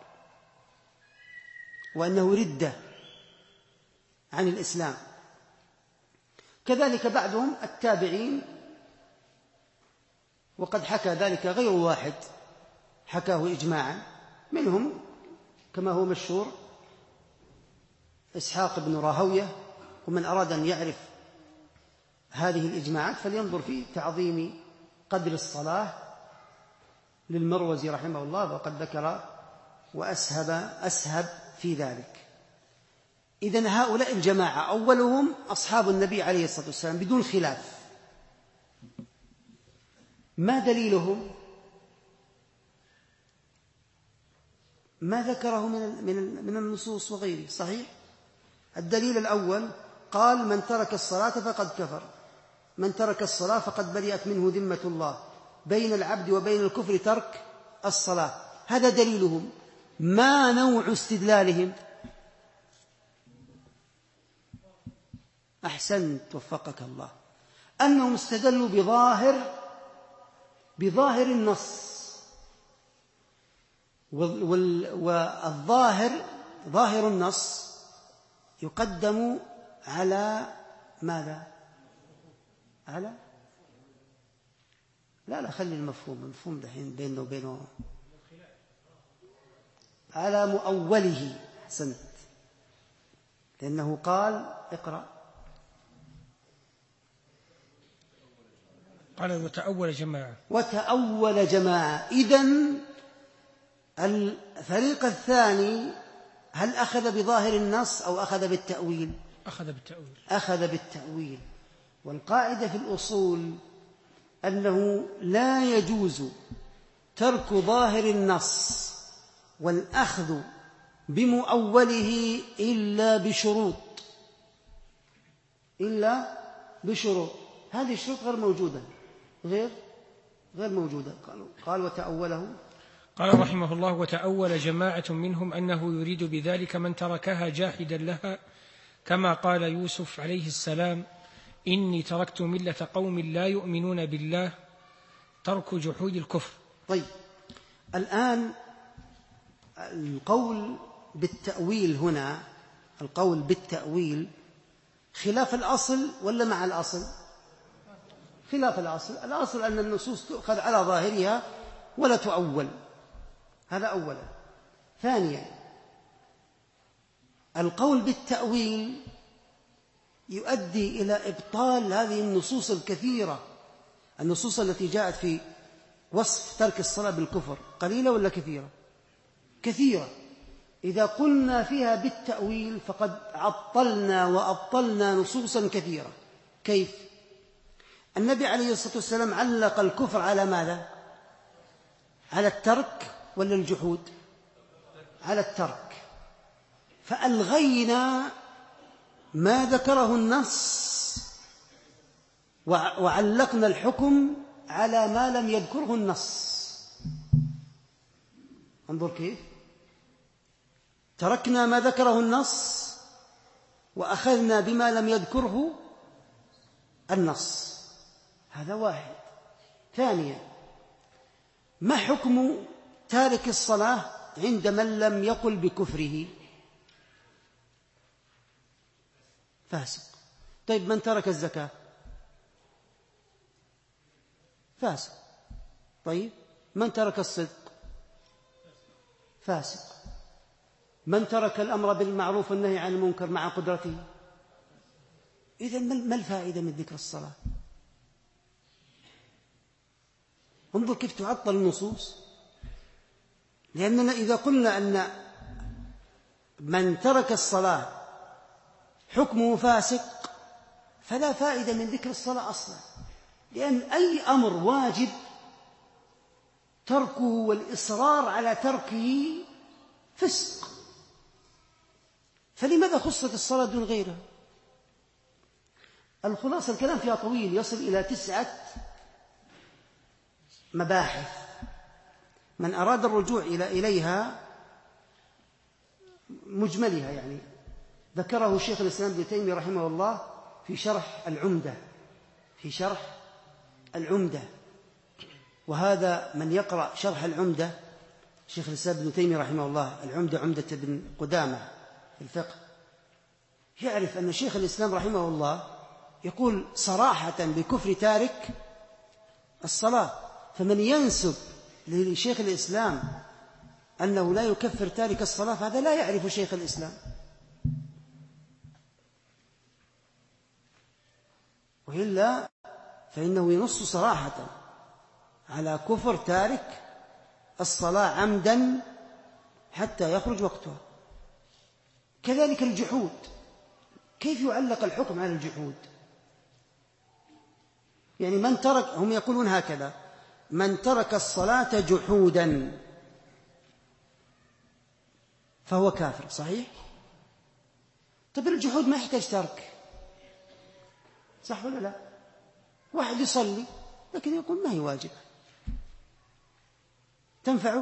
وأنه ردة عن الإسلام. كذلك بعدهم التابعين، وقد حكى ذلك غير واحد، حكاه إجماعا، منهم كما هو مشهور إسحاق بن راهويه. ومن أراد أن يعرف هذه الإجماعات فلينظر في تعظيم قدر الصلاة للمروزي رحمه الله، وقد ذكر وأسهب في ذلك. إذن هؤلاء الجماعة أولهم أصحاب النبي عليه الصلاة والسلام بدون خلاف. ما دليلهم؟ ما ذكره من النصوص وغيره صحيح. الدليل الأول قال من ترك الصلاة فقد كفر، من ترك الصلاة فقد برئت منه ذمة الله، بين العبد وبين الكفر ترك الصلاة. هذا دليلهم. ما نوع استدلالهم؟ أحسنت وفقك الله، أنهم استدلوا بظاهر النص، والظاهر ظاهر النص يقدم على ماذا؟ على لا خلي المفهوم دحين بينه وبينه على مؤوله. أحسنت، لأنه قال اقرأ.
قال
وتأول جماعة. إذن الفريق الثاني هل أخذ بظاهر النص أو أخذ بالتأويل؟ أخذ بالتأويل. والقاعدة في الأصول أنه لا يجوز ترك ظاهر النص والأخذ بمؤوله إلا بشروط. هذه الشروط غير موجودة، غير موجودة. قال وتأوله.
قال رحمه الله وتأول جماعة منهم أنه يريد بذلك من تركها جاحدا لها، كما قال يوسف عليه السلام إني تركت ملة قوم لا يؤمنون بالله، ترك جحود الكفر.
طيب، الآن القول بالتأويل هنا، القول بالتأويل خلاف الأصل ولا مع الأصل؟ خلاف الأصل. الأصل أن النصوص تؤخذ على ظاهرها ولا تؤول، هذا أولا. ثانيا، القول بالتأويل يؤدي إلى إبطال هذه النصوص الكثيرة. النصوص التي جاءت في وصف ترك الصلاة بالكفر قليلة ولا كثيرة؟ كثيرة. إذا قلنا فيها بالتأويل فقد عطلنا وأبطلنا نصوصا كثيرة. كيف؟ النبي عليه الصلاة والسلام علق الكفر على ماذا؟ على الترك ولا الجحود؟ على الترك. فألغينا ما ذكره النص وعلقنا الحكم على ما لم يذكره النص. انظر كيف تركنا ما ذكره النص وأخذنا بما لم يذكره النص. هذا واحد. ثانيا، ما حكم تارك الصلاة عند من لم يقل بكفره؟ فاسق. طيب من ترك الزكاة؟ فاسق. طيب من ترك الصدق؟ فاسق. من ترك الأمر بالمعروف والنهي عن المنكر مع قدرته؟ إذن ما الفائدة من ذكر الصلاة؟ انظر كيف تعطل النصوص. لأننا إذا قلنا أن من ترك الصلاة حكمه فاسق فلا فائدة من ذكر الصلاة أصلا، لأن أي أمر واجب تركه والإصرار على تركه فسق، فلماذا خصت الصلاة دون غيرها؟ الخلاصة الكلام فيها طويل يصل إلى 9 مباحث، من أراد الرجوع إليها مجملها يعني ذكره شيخ الإسلام ابن تيمية رحمه الله في شرح العمدة. وهذا من يقرأ شرح العمدة، شيخ الإسلام ابن تيمية رحمه الله، العمدة عمدة ابن قدامة في الفقه، يعرف أن شيخ الإسلام رحمه الله يقول صراحة بكفر تارك الصلاة. فمن ينسب لشيخ الإسلام أنه لا يكفر تارك الصلاة فهذا لا يعرف شيخ الإسلام. وإلا فإنه ينص صراحة على كفر تارك الصلاة عمدا حتى يخرج وقتها. كذلك الجحود، كيف يعلق الحكم على الجحود؟ يعني من ترك، هم يقولون هكذا: من ترك الصلاة جحودا فهو كافر. صحيح؟ طيب الجحود ما يحتاج ترك، صح ولا لا؟ واحد يصلي لكن يقول ما هي واجبة، تنفعه؟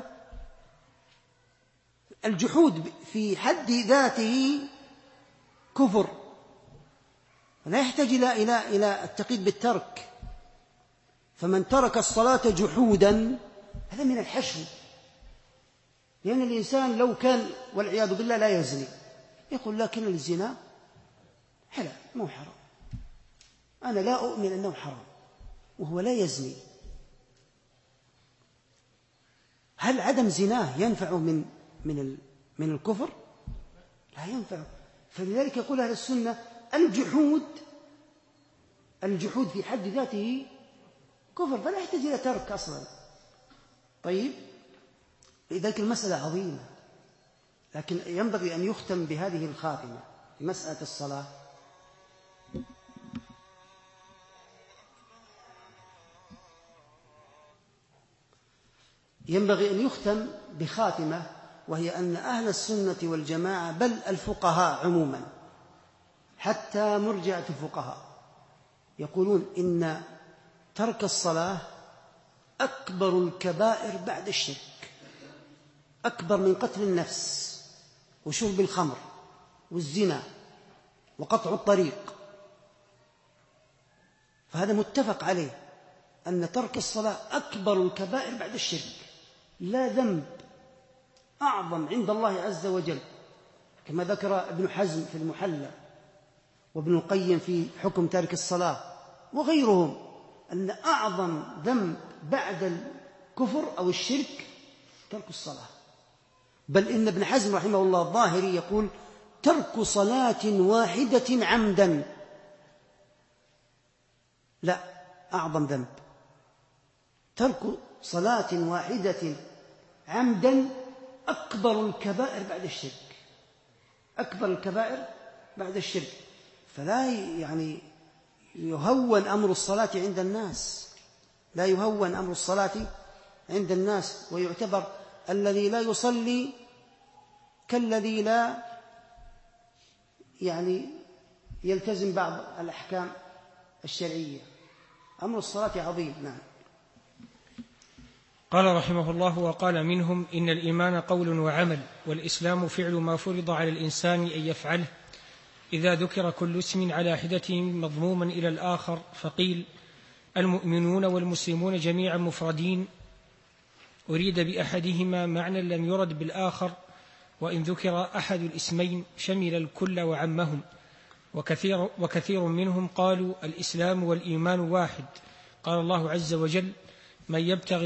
الجحود في حد ذاته كفر، لا يحتاج إلى التقييد بالترك. فمن ترك الصلاة جحودا هذا من الحشو، لأن الإنسان لو كان والعياذ بالله لا يزني يقول لكن الزنا حلال مو حرام، أنا لا أؤمن أنه حرام، وهو لا يزني. هل عدم زناه ينفع من الكفر؟ لا ينفع. فلذلك يقول أهل السنة الجحود في حد ذاته كفر، فلا يحتاج إلى ترك أصلا. طيب، لذلك المسألة عظيمة، لكن ينبغي أن يختم بهذه الخاتمة في مسألة الصلاة. ينبغي أن يختم بخاتمة، وهي أن أهل السنة والجماعة بل الفقهاء عموما حتى مرجعة الفقهاء يقولون إن ترك الصلاة أكبر الكبائر بعد الشرك، أكبر من قتل النفس وشرب الخمر والزنا وقطع الطريق. فهذا متفق عليه أن ترك الصلاة أكبر الكبائر بعد الشرك، لا ذنب أعظم عند الله عز وجل، كما ذكر ابن حزم في المحلى وابن القيم في حكم تارك الصلاة وغيرهم، أن أعظم ذنب بعد الكفر أو الشرك ترك الصلاة. بل إن ابن حزم رحمه الله الظاهري يقول ترك صلاة واحدة عمدا لا أعظم ذنب، ترك صلاة واحدة عمدا أكبر الكبائر بعد الشرك، أكبر الكبائر بعد الشرك. فلا يعني يهون أمر الصلاة عند الناس، لا يهون أمر الصلاة عند الناس، ويعتبر الذي لا يصلي كالذي لا يعني يلتزم بعض الأحكام الشرعية. أمر الصلاة عظيم. نعم.
قال رحمه الله: وقال منهم: إن الإيمان قول وعمل، والإسلام فعل ما فرض على الإنسان أن يفعله إذا ذكر كل اسم على حدته مضموما إلى الآخر، فقيل: المؤمنون والمسلمون جميعا مفردين، أريد بأحدهما معنى لم يرد بالآخر، وإن ذكر أحد الاسمين شمل الكل وعمهم. وكثير منهم قالوا: الإسلام والإيمان واحد. قال الله عز وجل: ومن يبتغي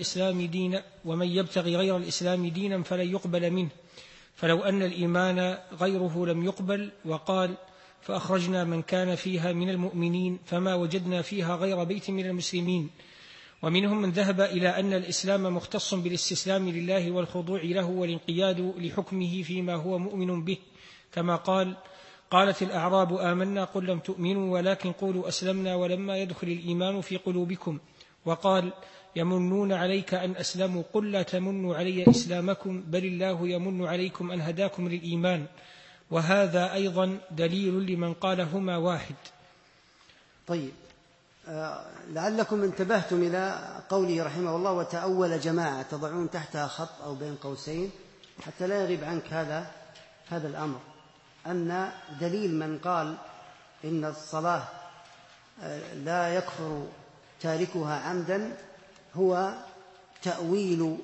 غير الإسلام دينا فلن يقبل منه، فلو أن الإيمان غيره لم يقبل. وقال: فأخرجنا من كان فيها من المؤمنين فما وجدنا فيها غير بيت من المسلمين. ومنهم من ذهب إلى أن الإسلام مختص بالاستسلام لله والخضوع له والانقياد لحكمه فيما هو مؤمن به، كما قالت الأعراب آمنا قل لم تؤمنوا ولكن قولوا أسلمنا ولما يدخل الإيمان في قلوبكم. وقال: يمنون عليك أن أسلموا قل لا تمنوا علي إسلامكم بل الله يمن عليكم أن هداكم للإيمان. وهذا أيضا دليل لمن قال هما واحد.
طيب، لعلكم انتبهتم إلى قوله رحمه الله: وتأول جماعة، تضعون تحتها خط أو بين قوسين حتى لا يغيب عنك هذا الأمر، أن دليل من قال إن الصلاة لا يكفر تاركها عمدا هو تأويل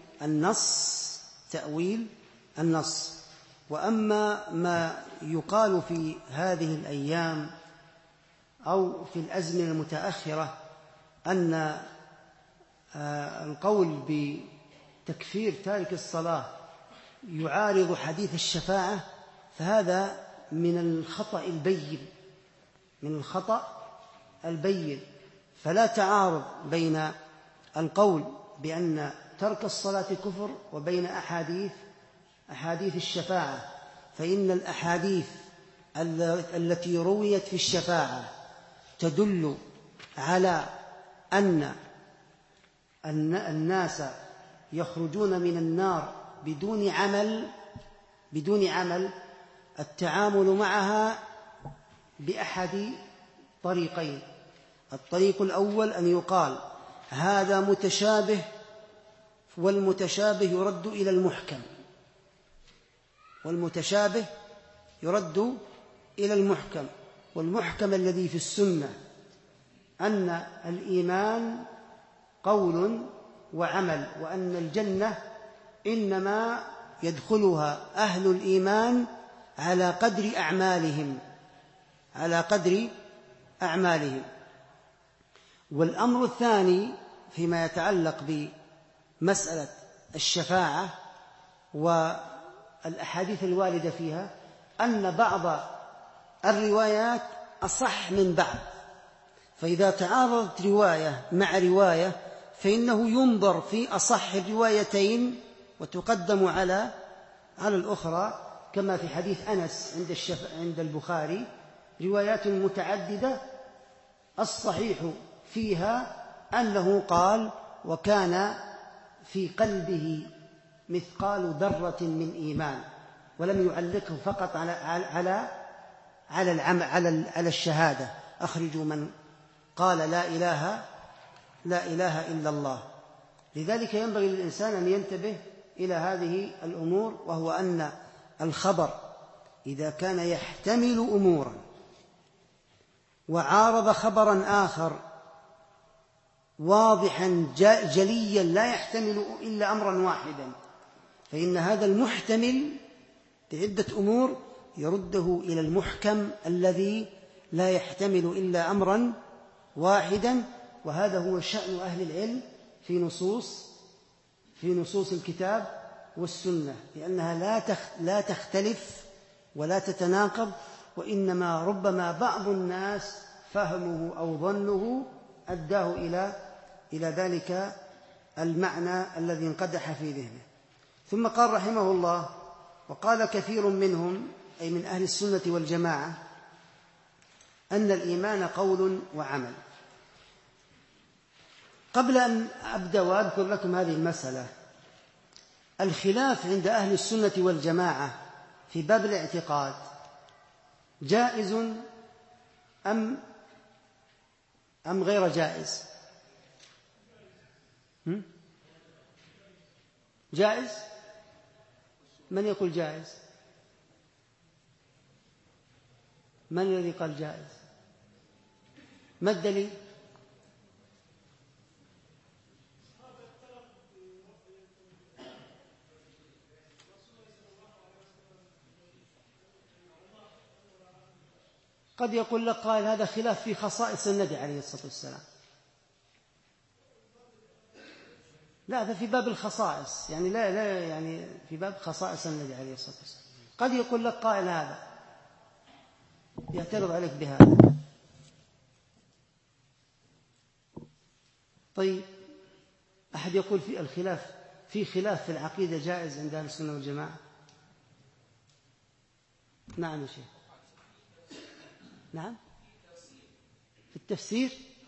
النص. وأما ما يقال في هذه الأيام أو في الأزمنة المتأخرة أن القول بتكفير تارك الصلاة يعارض حديث الشفاعة، فهذا من الخطأ البين. فلا تعارض بين القول بأن ترك الصلاة كفر وبين أحاديث الشفاعة، فإن الأحاديث التي رويت في الشفاعة تدل على أن الناس يخرجون من النار بدون عمل. التعامل معها بأحد طريقين: الطريق الأول أن يقال هذا متشابه، والمتشابه يرد إلى المحكم، والمحكم الذي في السنة أن الإيمان قول وعمل، وأن الجنة إنما يدخلها أهل الإيمان على قدر أعمالهم. والأمر الثاني فيما يتعلق بمسألة الشفاعة والأحاديث الواردة فيها أن بعض الروايات أصح من بعض، فإذا تعارضت رواية مع رواية فإنه ينظر في أصح الروايتين وتقدم على الأخرى، كما في حديث أنس عند البخاري: روايات متعددة الصحيح فيها أنه قال: وكان في قلبه مثقال ذرة من إيمان، ولم يعلقه فقط على الشهادة: أخرجوا من قال لا إله إلا الله. لذلك ينبغي للإنسان أن ينتبه إلى هذه الأمور، وهو أن الخبر إذا كان يحتمل أمورا وعارض خبرا آخر واضحا جليا لا يحتمل إلا أمرا واحدا، فإن هذا المحتمل لعدة أمور يرده إلى المحكم الذي لا يحتمل إلا أمرا واحدا. وهذا هو شأن أهل العلم في نصوص الكتاب والسنة، لأنها لا تختلف ولا تتناقض، وإنما ربما بعض الناس فهمه أو ظنه أداه إلى ذلك المعنى الذي انقدح في ذهنه. ثم قال رحمه الله: وقال كثير منهم، أي من أهل السنة والجماعة، أن الإيمان قول وعمل. قبل أن أبدأ وأذكر لكم هذه المسألة، الخلاف عند أهل السنة والجماعة في باب الاعتقاد جائز أم غير جائز؟ جائز؟ من يقول جائز؟ من الذي قال جائز؟ ما الدليل؟ قد يقول لك قائل هذا خلاف في خصائص النبي عليه الصلاة والسلام. لا، هذا في باب الخصائص، يعني لا يعني في باب خصائص النبي عليه الصلاة والسلام. قد يقول لك قائل هذا يعترض عليك بهذا. طيب، أحد يقول في الخلاف، في خلاف في العقيدة جائز عند أهل السنة والجماعة؟ نعم يا شيخ. نعم، في التفسير،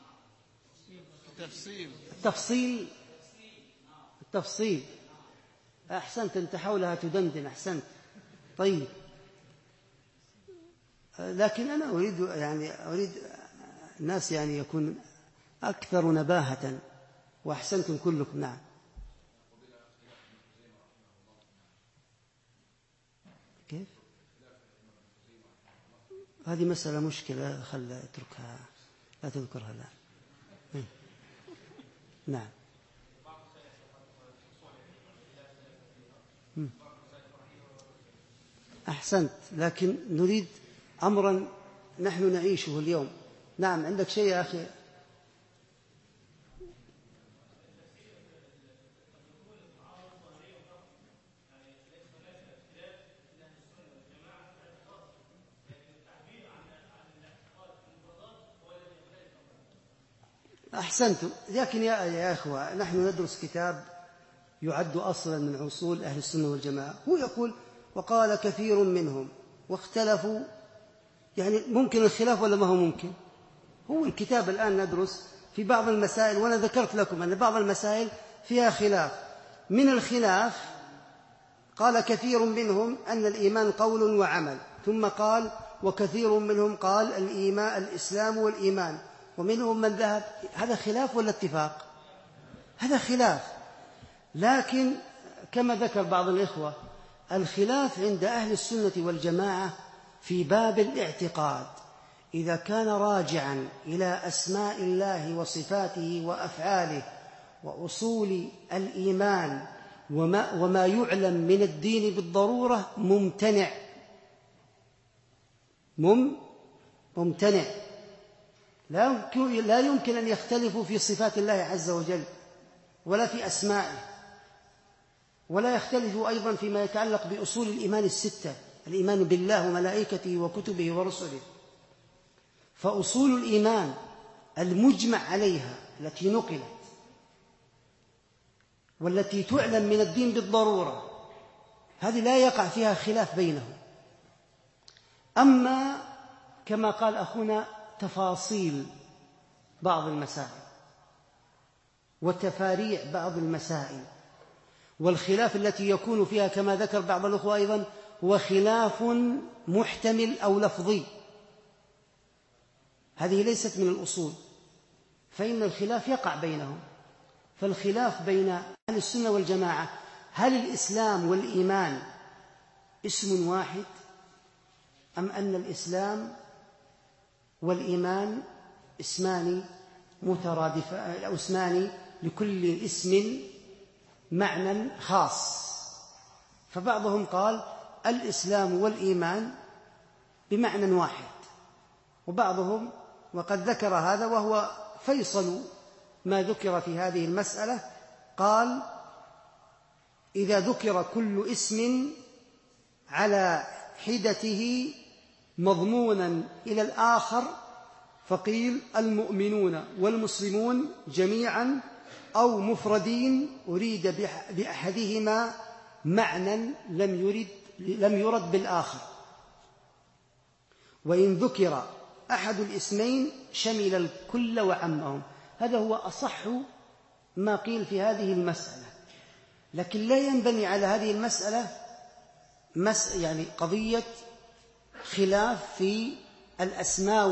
التفصيل. أحسنت، أنت حولها تدندن، أحسنت. طيب، لكن أنا أريد الناس يعني يكون أكثر نباهة، وأحسنتم كلكم. نعم. كيف؟ هذه مسألة مشكلة، اتركها، لا تذكرها الآن. نعم. أحسنت، لكن نريد أمرا نحن نعيشه اليوم. نعم، عندك شيء يا أخي؟ أحسنتم، لكن يا أخوة، نحن ندرس كتاب يعد أصلا من أصول أهل السنة والجماعة. هو يقول وقال كثير منهم واختلفوا، يعني ممكن الخلاف ولا ما هو ممكن؟ هو الكتاب الآن ندرس في بعض المسائل، وأنا ذكرت لكم أن بعض المسائل فيها خلاف. من الخلاف قال كثير منهم أن الإيمان قول وعمل، ثم قال وكثير منهم قال الإسلام والإيمان، ومنهم من ذهب. هذا خلاف ولا اتفاق؟ هذا خلاف. لكن كما ذكر بعض الإخوة، الخلاف عند أهل السنة والجماعة في باب الاعتقاد، إذا كان راجعا إلى أسماء الله وصفاته وأفعاله وأصول الإيمان وما يعلم من الدين بالضرورة، ممتنع. لا يمكن أن يختلفوا في صفات الله عز وجل ولا في أسمائه، ولا يختلفوا أيضا فيما يتعلق بأصول الإيمان الستة: الإيمان بالله وملائكته وكتبه ورسله. فأصول الإيمان المجمع عليها التي نقلت والتي تعلم من الدين بالضرورة، هذه لا يقع فيها خلاف بينهم. أما كما قال أخونا تفاصيل بعض المسائل وتفاريع بعض المسائل، والخلاف التي يكون فيها كما ذكر بعض الأخوة أيضا هو خلاف محتمل أو لفظي، هذه ليست من الأصول، فإن الخلاف يقع بينهم. فالخلاف بين أهل السنة والجماعة: هل الإسلام والإيمان اسم واحد، أم أن الإسلام والإيمان اسمان مترادفان، أو اسمان لكل اسم معنى خاص؟ فبعضهم قال الإسلام والإيمان بمعنى واحد، وبعضهم، وقد ذكر هذا وهو فيصل ما ذكر في هذه المسألة، قال إذا ذكر كل اسم على حدته مضمونا إلى الآخر فقيل المؤمنون والمسلمون جميعا أو مفردين أريد بأحدهما معنى لم يرد بالآخر، وإن ذكر أحد الاسمين شمل الكل وعمهم. هذا هو أصح ما قيل في هذه المسألة. لكن لا ينبني على هذه المسألة يعني قضية خلاف في الأسماء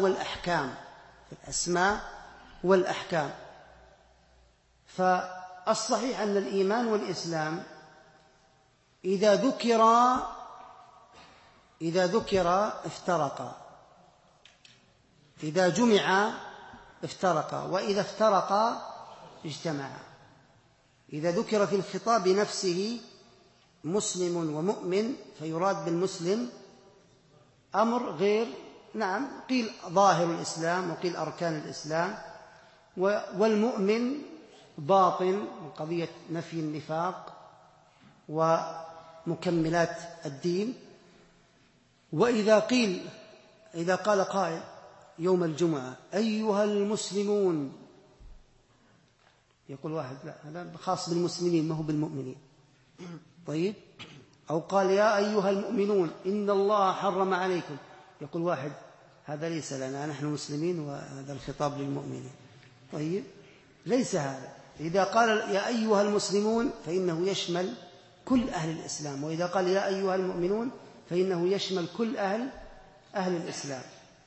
والأحكام. فالصحيح أن الإيمان والإسلام إذا ذكر افترقا، إذا جمع افترقا، وإذا افترقا اجتمعا. إذا ذكر في الخطاب نفسه مسلم ومؤمن فيراد بالمسلم أمر غير، نعم، قيل ظاهر الإسلام وقيل أركان الإسلام، والمؤمن باطن قضية نفي النفاق ومكملات الدين. إذا قال قائل يوم الجمعة أيها المسلمون، يقول واحد لا، هذا خاص بالمسلمين ما هو بالمؤمنين. طيب، أو قال يا أيها المؤمنون إن الله حرم عليكم، يقول واحد هذا ليس لنا، نحن مسلمين وهذا الخطاب للمؤمنين. طيب، ليس هذا. إذا قال يا أيها المسلمون فإنه يشمل كل أهل الإسلام، وإذا قال يا أيها المؤمنون فإنه يشمل كل أهل الإسلام.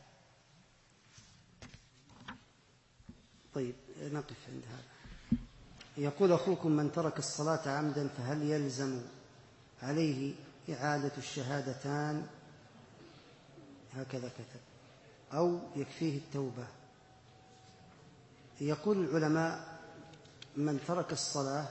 طيب، نقف عند هذا. يقول أخوكم من ترك الصلاة عمدا فهل يلزم عليه إعادة الشهادتان؟ هكذا كتب، أو يكفيه التوبة. يقول العلماء من ترك الصلاة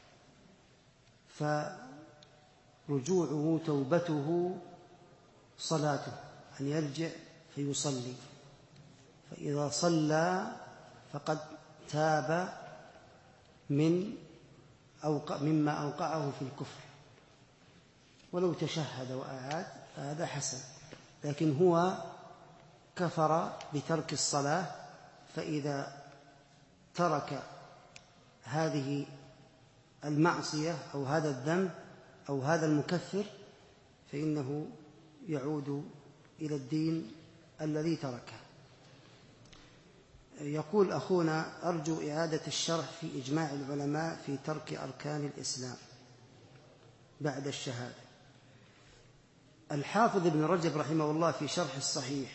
فرجوعه توبته صلاته، أن يرجع فيصلي، فإذا صلى فقد تاب مما أوقعه في الكفر، ولو تشهد وأعاد فهذا حسن، لكن هو كفر بترك الصلاة. فإذا ترك هذه المعصية أو هذا الذنب أو هذا المكفر فإنه يعود إلى الدين الذي تركه. يقول أخونا أرجو إعادة الشرح في إجماع العلماء في ترك أركان الإسلام بعد الشهادة. الحافظ ابن رجب رحمه الله في شرح الصحيح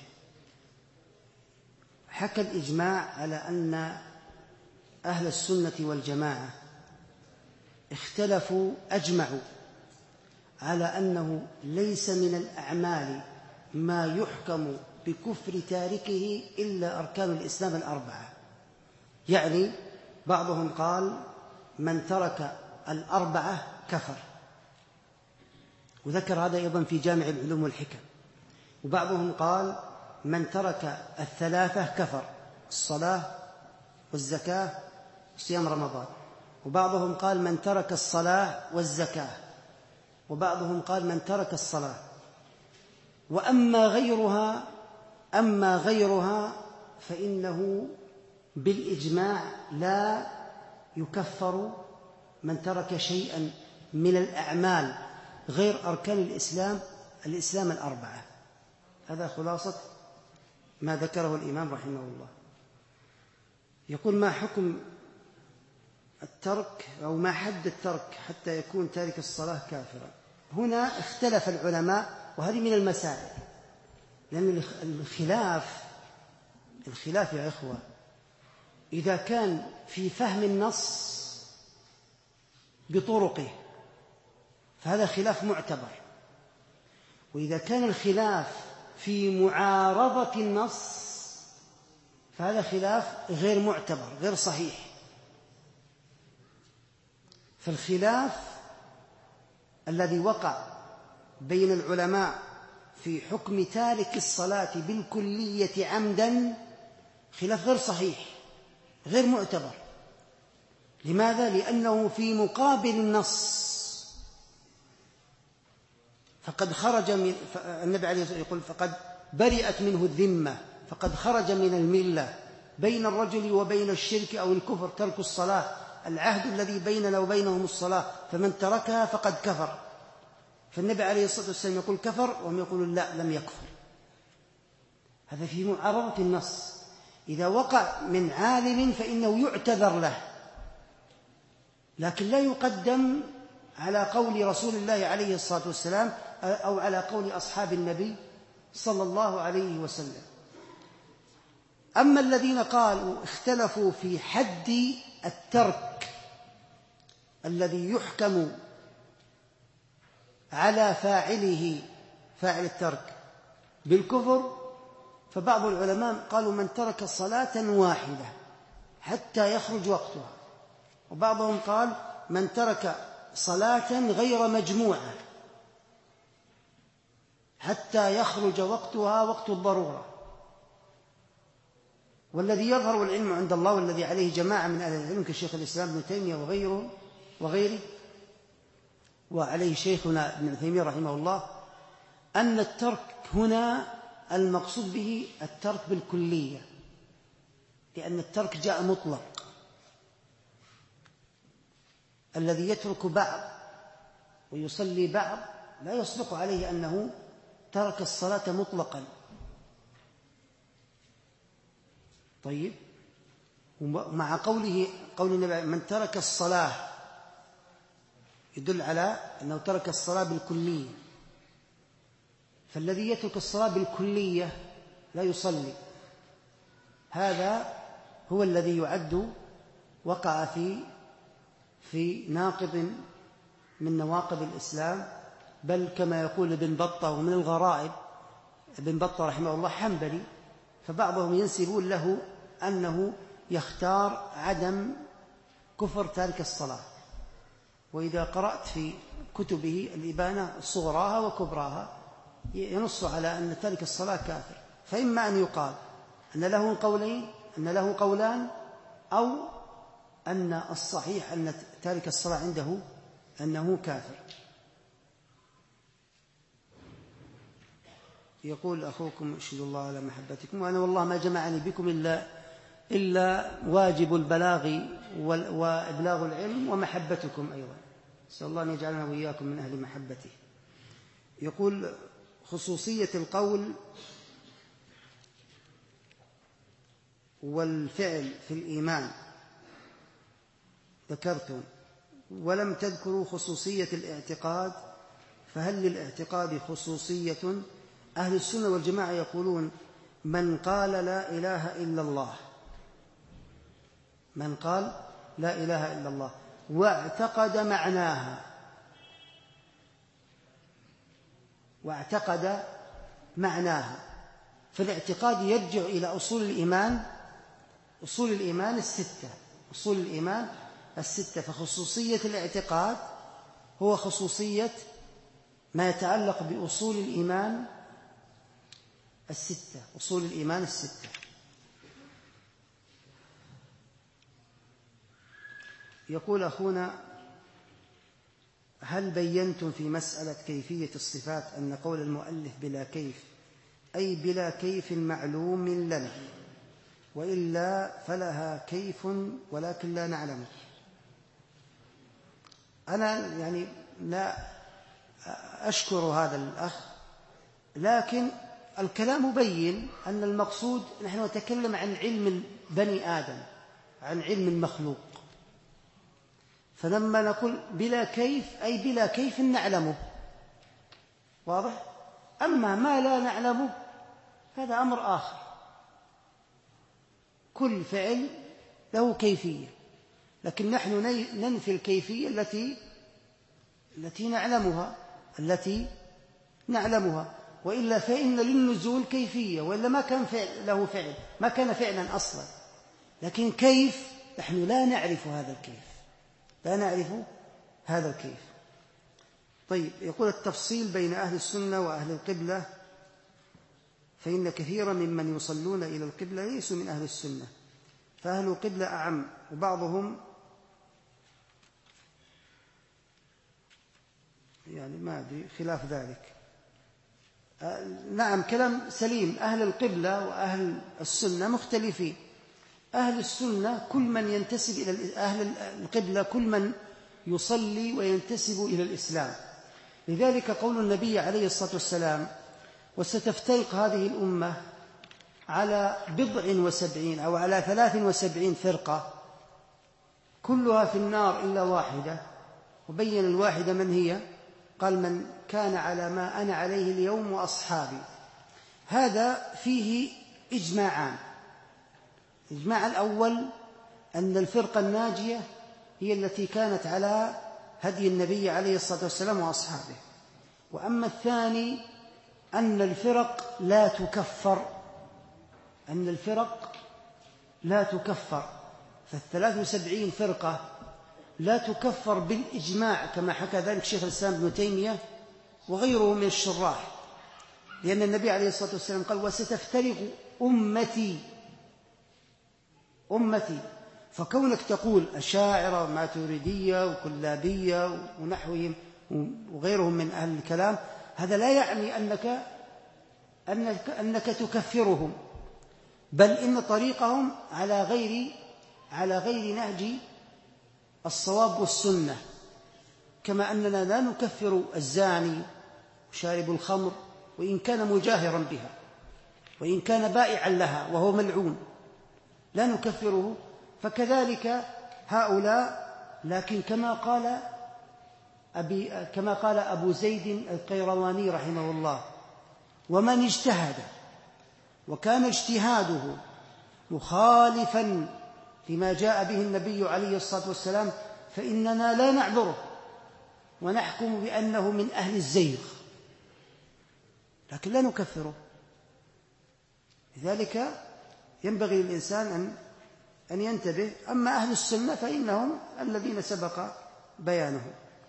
حكى الإجماع على أن أهل السنة والجماعة أجمعوا على أنه ليس من الأعمال ما يحكم بكفر تاركه إلا أركان الإسلام الأربعة. يعني بعضهم قال من ترك الأربعة كفر، وذكر هذا أيضا في جامع العلوم والحكم. وبعضهم قال من ترك الثلاثة كفر، الصلاة والزكاة وصيام رمضان. وبعضهم قال من ترك الصلاة والزكاة. وبعضهم قال من ترك الصلاة. وأما غيرها فإنه بالإجماع لا يكفر من ترك شيئا من الأعمال غير أركان الإسلام الأربعة. هذا خلاصة ما ذكره الإمام رحمه الله. يقول ما حكم الترك أو ما حد الترك حتى يكون تارك الصلاة كافرا؟ هنا اختلف العلماء، وهذه من المسائل، لأن الخلاف يا إخوة إذا كان في فهم النص بطرقه فهذا خلاف معتبر، وإذا كان الخلاف في معارضة النص فهذا خلاف غير معتبر غير صحيح. فالخلاف الذي وقع بين العلماء في حكم تارك الصلاة بالكلية عمدا خلاف غير صحيح غير معتبر. لماذا؟ لأنه في مقابل النص. فقد خرج من النبي عليه الصلاة والسلام يقول فقد برئت منه الذمة، فقد خرج من الملة. بين الرجل وبين الشرك أو الكفر ترك الصلاة، العهد الذي بيننا وبينهم الصلاة، فمن تركها فقد كفر. فالنبي عليه الصلاة والسلام يقول كفر، وهم يقولون لا لم يكفر. هذا في معارضة النص. إذا وقع من عالم فإنه يعتذر له، لكن لا يقدم على قول رسول الله عليه الصلاة والسلام أو على قول أصحاب النبي صلى الله عليه وسلم. أما الذين قالوا اختلفوا في حد الترك الذي يحكم على فاعله، فاعل الترك، بالكفر، فبعض العلماء قالوا من ترك صلاة واحدة حتى يخرج وقتها، وبعضهم قال من ترك صلاة غير مجموعة حتى يخرج وقتها وقت الضرورة. والذي يظهر العلم عند الله والذي عليه جماعة من أهل العلم كشيخ الإسلام ابن تيمية وغيره وعليه شيخنا ابن تيمية رحمه الله، أن الترك هنا المقصود به الترك بالكلية، لأن الترك جاء مطلق. الذي يترك بعض ويصلي بعض لا يصدق عليه أنه ترك الصلاة مطلقا. طيب، ومع قول النبي من ترك الصلاة يدل على أنه ترك الصلاة بالكلية، فالذي يترك الصلاة بالكلية لا يصلي، هذا هو الذي يعد وقع في ناقض من نواقض الإسلام، بل كما يقول ابن بطة، ومن الغرائب ابن بطة رحمه الله حنبلي، فبعضهم ينسبون له أنه يختار عدم كفر تارك الصلاة. وإذا قرأت في كتبه الإبانة صغراها وكبراها ينص على أن تارك الصلاة كافر. فإما أن يقال أن له قولين، أن له قولان، أو أن الصحيح أن تارك الصلاة عنده أنه كافر. يقول أخوكم أشهد الله على محبتكم، وأنا والله ما جمعني بكم إلا واجب البلاغ وإبلاغ العلم ومحبتكم أيضا. نسأل الله أن يجعلنا وإياكم من أهل محبته. يقول خصوصية القول والفعل في الإيمان ذكرتم، ولم تذكروا خصوصية الاعتقاد، فهل للاعتقاد خصوصية؟ أهل السنة والجماعة يقولون من قال لا إله إلا الله، من قال لا إله إلا الله واعتقد معناها، فالاعتقاد يرجع إلى أصول الإيمان الستة. فخصوصية الاعتقاد هو خصوصية ما يتعلق بأصول الإيمان الستة. يقول أخونا هل بينتم في مسألة كيفية الصفات أن قول المؤلف بلا كيف أي بلا كيف معلوم لنا، وإلا فلها كيف ولكن لا نعلمه؟ أنا يعني لا أشكر هذا الأخ، لكن الكلام مبين أن المقصود نحن نتكلم عن علم بني آدم، عن علم المخلوق، فلما نقول بلا كيف أي بلا كيف نعلمه، واضح؟ أما ما لا نعلمه هذا أمر آخر. كل فعل له كيفية، لكن نحن ننفي الكيفية التي نعلمها، وإلا فإن للنزول كيفية، وإلا ما كان له فعل، ما كان فعلا أصلا. لكن كيف نحن لا نعرف هذا الكيف. طيب، يقول التفصيل بين أهل السنة وأهل القبلة، فإن كثيرا ممن يصلون إلى القبلة ليسوا من أهل السنة، فأهل القبلة أعم، وبعضهم يعني ما أدري خلاف ذلك. نعم، كلام سليم. أهل القبلة وأهل السنة مختلفين. أهل السنة كل من ينتسب إلى أهل القبلة كل من يصلي وينتسب إلى الإسلام. لذلك قول النبي عليه الصلاة والسلام وستفترق هذه الأمة على 70 أو على 73 فرقة كلها في النار إلا واحدة، وبين الواحدة من هي، قال من كان على ما أنا عليه اليوم وأصحابي. هذا فيه إجماعان. الإجماع الأول أن الفرقة الناجية هي التي كانت على هدي النبي عليه الصلاة والسلام وأصحابه، وأما الثاني أن الفرق لا تكفر، أن الفرق لا تكفر، ف73 فرقة لا تكفر بالإجماع كما حكى ذلك شيخ الإسلام ابن تيمية وغيره من الشراح، لأن النبي عليه الصلاة والسلام قال وستفترق أمتي. فكونك تقول أشاعرة ماتريدية وكلابية ونحوهم وغيرهم من أهل الكلام، هذا لا يعني أنك تكفرهم، بل إن طريقهم على غير نهج الصواب والسنة، كما أننا لا نكفر الزاني وشارب الخمر وإن كان مجاهرا بها وإن كان بائعا لها وهو ملعون لا نكفره، فكذلك هؤلاء. لكن كما قال أبو زيد القيرواني رحمه الله: ومن اجتهد وكان اجتهاده مخالفا لما جاء به النبي عليه الصلاة والسلام فإننا لا نعذره ونحكم بأنه من أهل الزيغ، لكن لا نكفره. لذلك ينبغي للإنسان أن ينتبه. أما أهل السنة فإنهم الذين سبق بيانهم.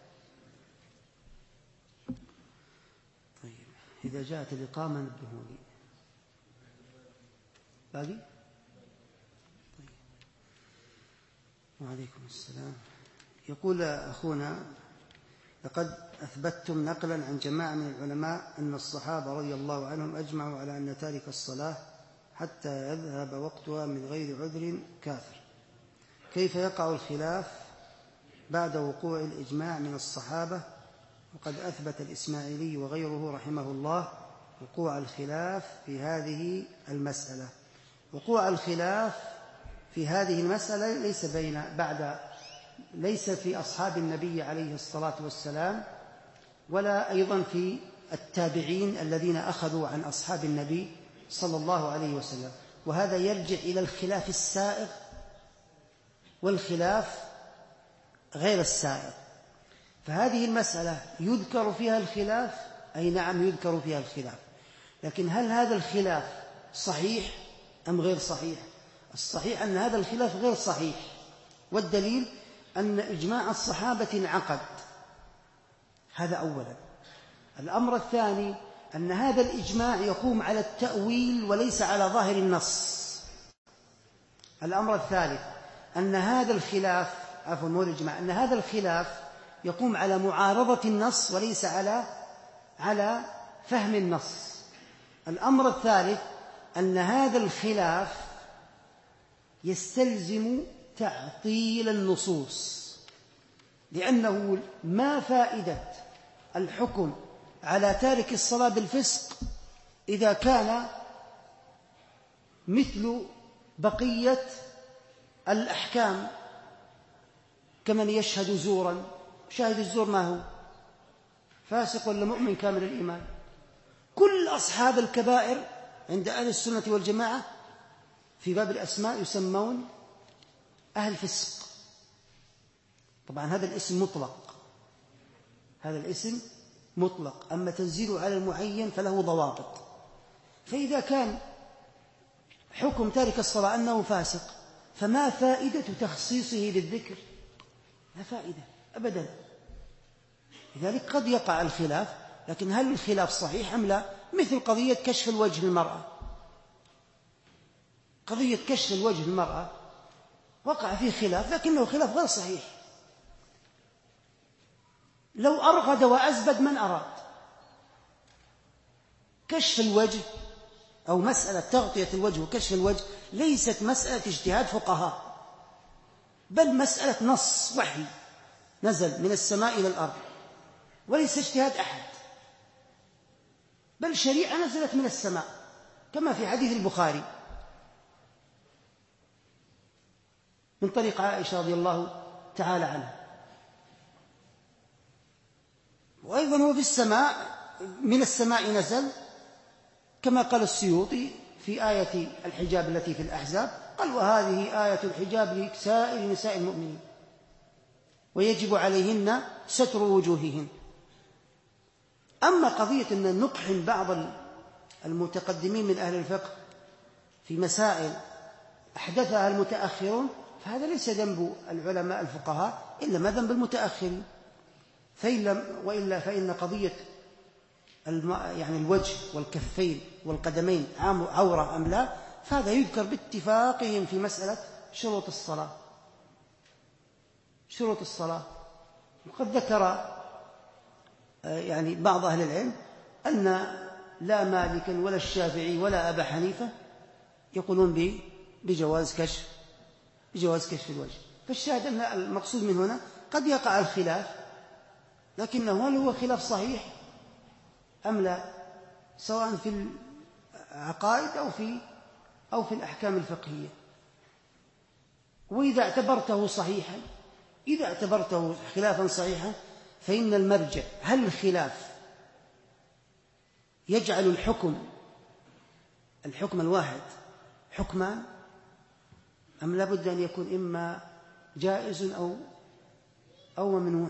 طيب، إذا جاءت الإقامة نبهوا لي. باقي؟ طيب. وعليكم السلام. يقول أخونا: لقد أثبتتم نقلا عن جماعة من العلماء أن الصحابة رضي الله عنهم أجمعوا على أن تارك الصلاة حتى يذهب وقتها من غير عذر كافر، كيف يقع الخلاف بعد وقوع الإجماع من الصحابة؟ وقد أثبت الإسماعيلي وغيره رحمه الله وقوع الخلاف في هذه المسألة. وقوع الخلاف في هذه المسألة ليس في أصحاب النبي عليه الصلاة والسلام، ولا أيضا في التابعين الذين أخذوا عن أصحاب النبي صلى الله عليه وسلم، وهذا يرجع إلى الخلاف السائغ والخلاف غير السائغ. فهذه المسألة يذكر فيها الخلاف، أي نعم يذكر فيها الخلاف، لكن هل هذا الخلاف صحيح أم غير صحيح؟ الصحيح أن هذا الخلاف غير صحيح، والدليل أن إجماع الصحابة انعقد، هذا أولا. الأمر الثاني أن هذا الإجماع يقوم على التأويل وليس على ظاهر النص. الأمر الثالث أن هذا الخلاف أن هذا الخلاف يقوم على معارضة النص وليس على فهم النص. الأمر الثالث أن هذا الخلاف يستلزم تعطيل النصوص، لأنه ما فائدة الحكم على تارك الصلاة بالفسق إذا كان مثل بقية الأحكام كمن يشهد زورا. شاهد الزور ما هو؟ فاسق ولا مؤمن كامل الإيمان؟ كل أصحاب الكبائر عند أهل السنة والجماعة في باب الأسماء يسمون أهل فسق. طبعا هذا الاسم مطلق، أما تنزيله على المعين فله ضوابط. فإذا كان حكم تارك الصلاة أنه فاسق، فما فائدة تخصيصه بالذكر؟ لا فائدة أبدا. لذلك قد يقع الخلاف، لكن هل الخلاف صحيح أم لا؟ مثل قضية كشف الوجه للمرأة. قضية كشف الوجه للمرأة وقع فيه خلاف، لكنه خلاف غير صحيح. لو أرغد وأزبد من أراد كشف الوجه أو مسألة تغطية الوجه وكشف الوجه ليست مسألة اجتهاد فقهاء، بل مسألة نص وحي نزل من السماء إلى الأرض، وليس اجتهاد أحد، بل شريعة نزلت من السماء، كما في حديث البخاري من طريق عائشة رضي الله تعالى عنها. وأيضا هو في السماء، من السماء نزل، كما قال السيوطي في آية الحجاب التي في الأحزاب، قال: وهذه آية الحجاب لسائر نساء المؤمنين ويجب عليهن ستر وجوههن. أما قضية أن نقحم بعض المتقدمين من أهل الفقه في مسائل أحدثها المتأخرون، فهذا ليس ذنب العلماء الفقهاء، إنما ذنب المتأخرين. وإلا فإن قضية يعني الوجه والكفين والقدمين عورة أم لا، فهذا يذكر باتفاقهم في مسألة شروط الصلاة. شروط الصلاة، وقد ذكر يعني بعض أهل العلم أن لا مالكا ولا الشافعي ولا أبا حنيفة يقولون بجواز كشف الوجه. فالشاهد أن المقصود من هنا قد يقع الخلاف، لكنه هل هو خلاف صحيح أم لا، سواء في العقائد أو في الأحكام الفقهية. وإذا اعتبرته صحيحا، إذا اعتبرته خلافا صحيحا، فإن المرجع هل الخلاف يجعل الحكم الواحد حكمان، أم لا بد أن يكون إما جائز أو ممنوع.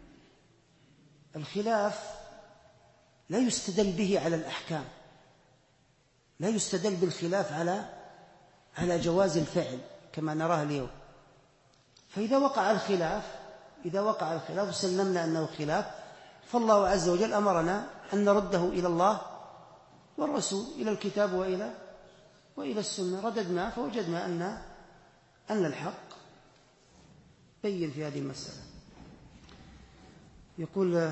الخلاف لا يستدل به على الأحكام، لا يستدل بالخلاف على جواز الفعل كما نراه اليوم. فإذا وقع الخلاف وسلمنا أنه خلاف، فالله عز وجل أمرنا أن نرده إلى الله والرسول، إلى الكتاب وإلى السنة. رددنا فوجدنا أن الحق بين في هذه المسألة. يقول: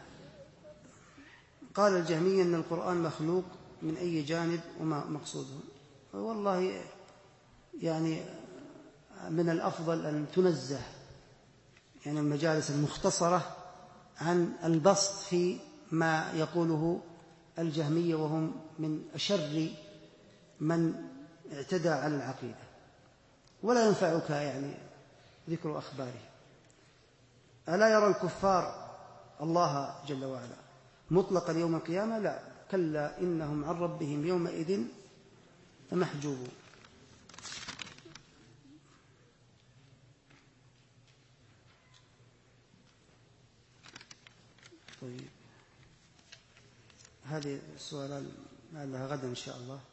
قال الجهمية أن القرآن مخلوق من أي جانب وما مقصوده؟ والله يعني من الأفضل أن تنزه يعني المجالس المختصرة عن البسط في ما يقوله الجهمية، وهم من أشر من اعتدى على العقيدة، ولا ينفعك يعني ذكر أخباره. ألا يرى الكفار الله جل وعلا مطلقا يوم القيامة؟ لا، كلا إنهم عن ربهم يومئذ لمحجوبون. طيب، هذه السؤال لعلها غدا إن شاء الله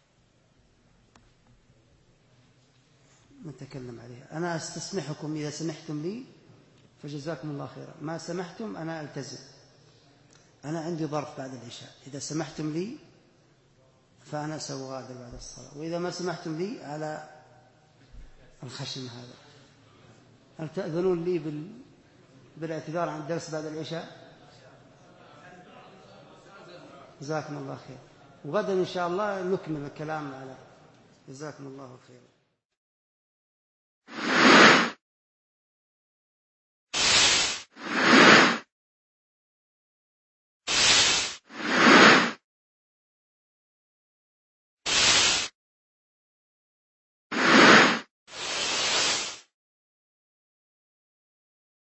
نتكلم عليها. أنا أستسمحكم إذا سمحتم لي فجزاكم الله خيرا، ما سمحتم أنا ألتزم. أنا عندي ظرف بعد العشاء، إذا سمحتم لي فأنا سأغادر بعد الصلاة، وإذا ما سمحتم لي على الخشم هذا. هل تأذنون لي بالاعتذار عن الدرس بعد العشاء؟ جزاكم الله خير، وغدا إن شاء الله نكمل الكلام على. جزاكم الله خير.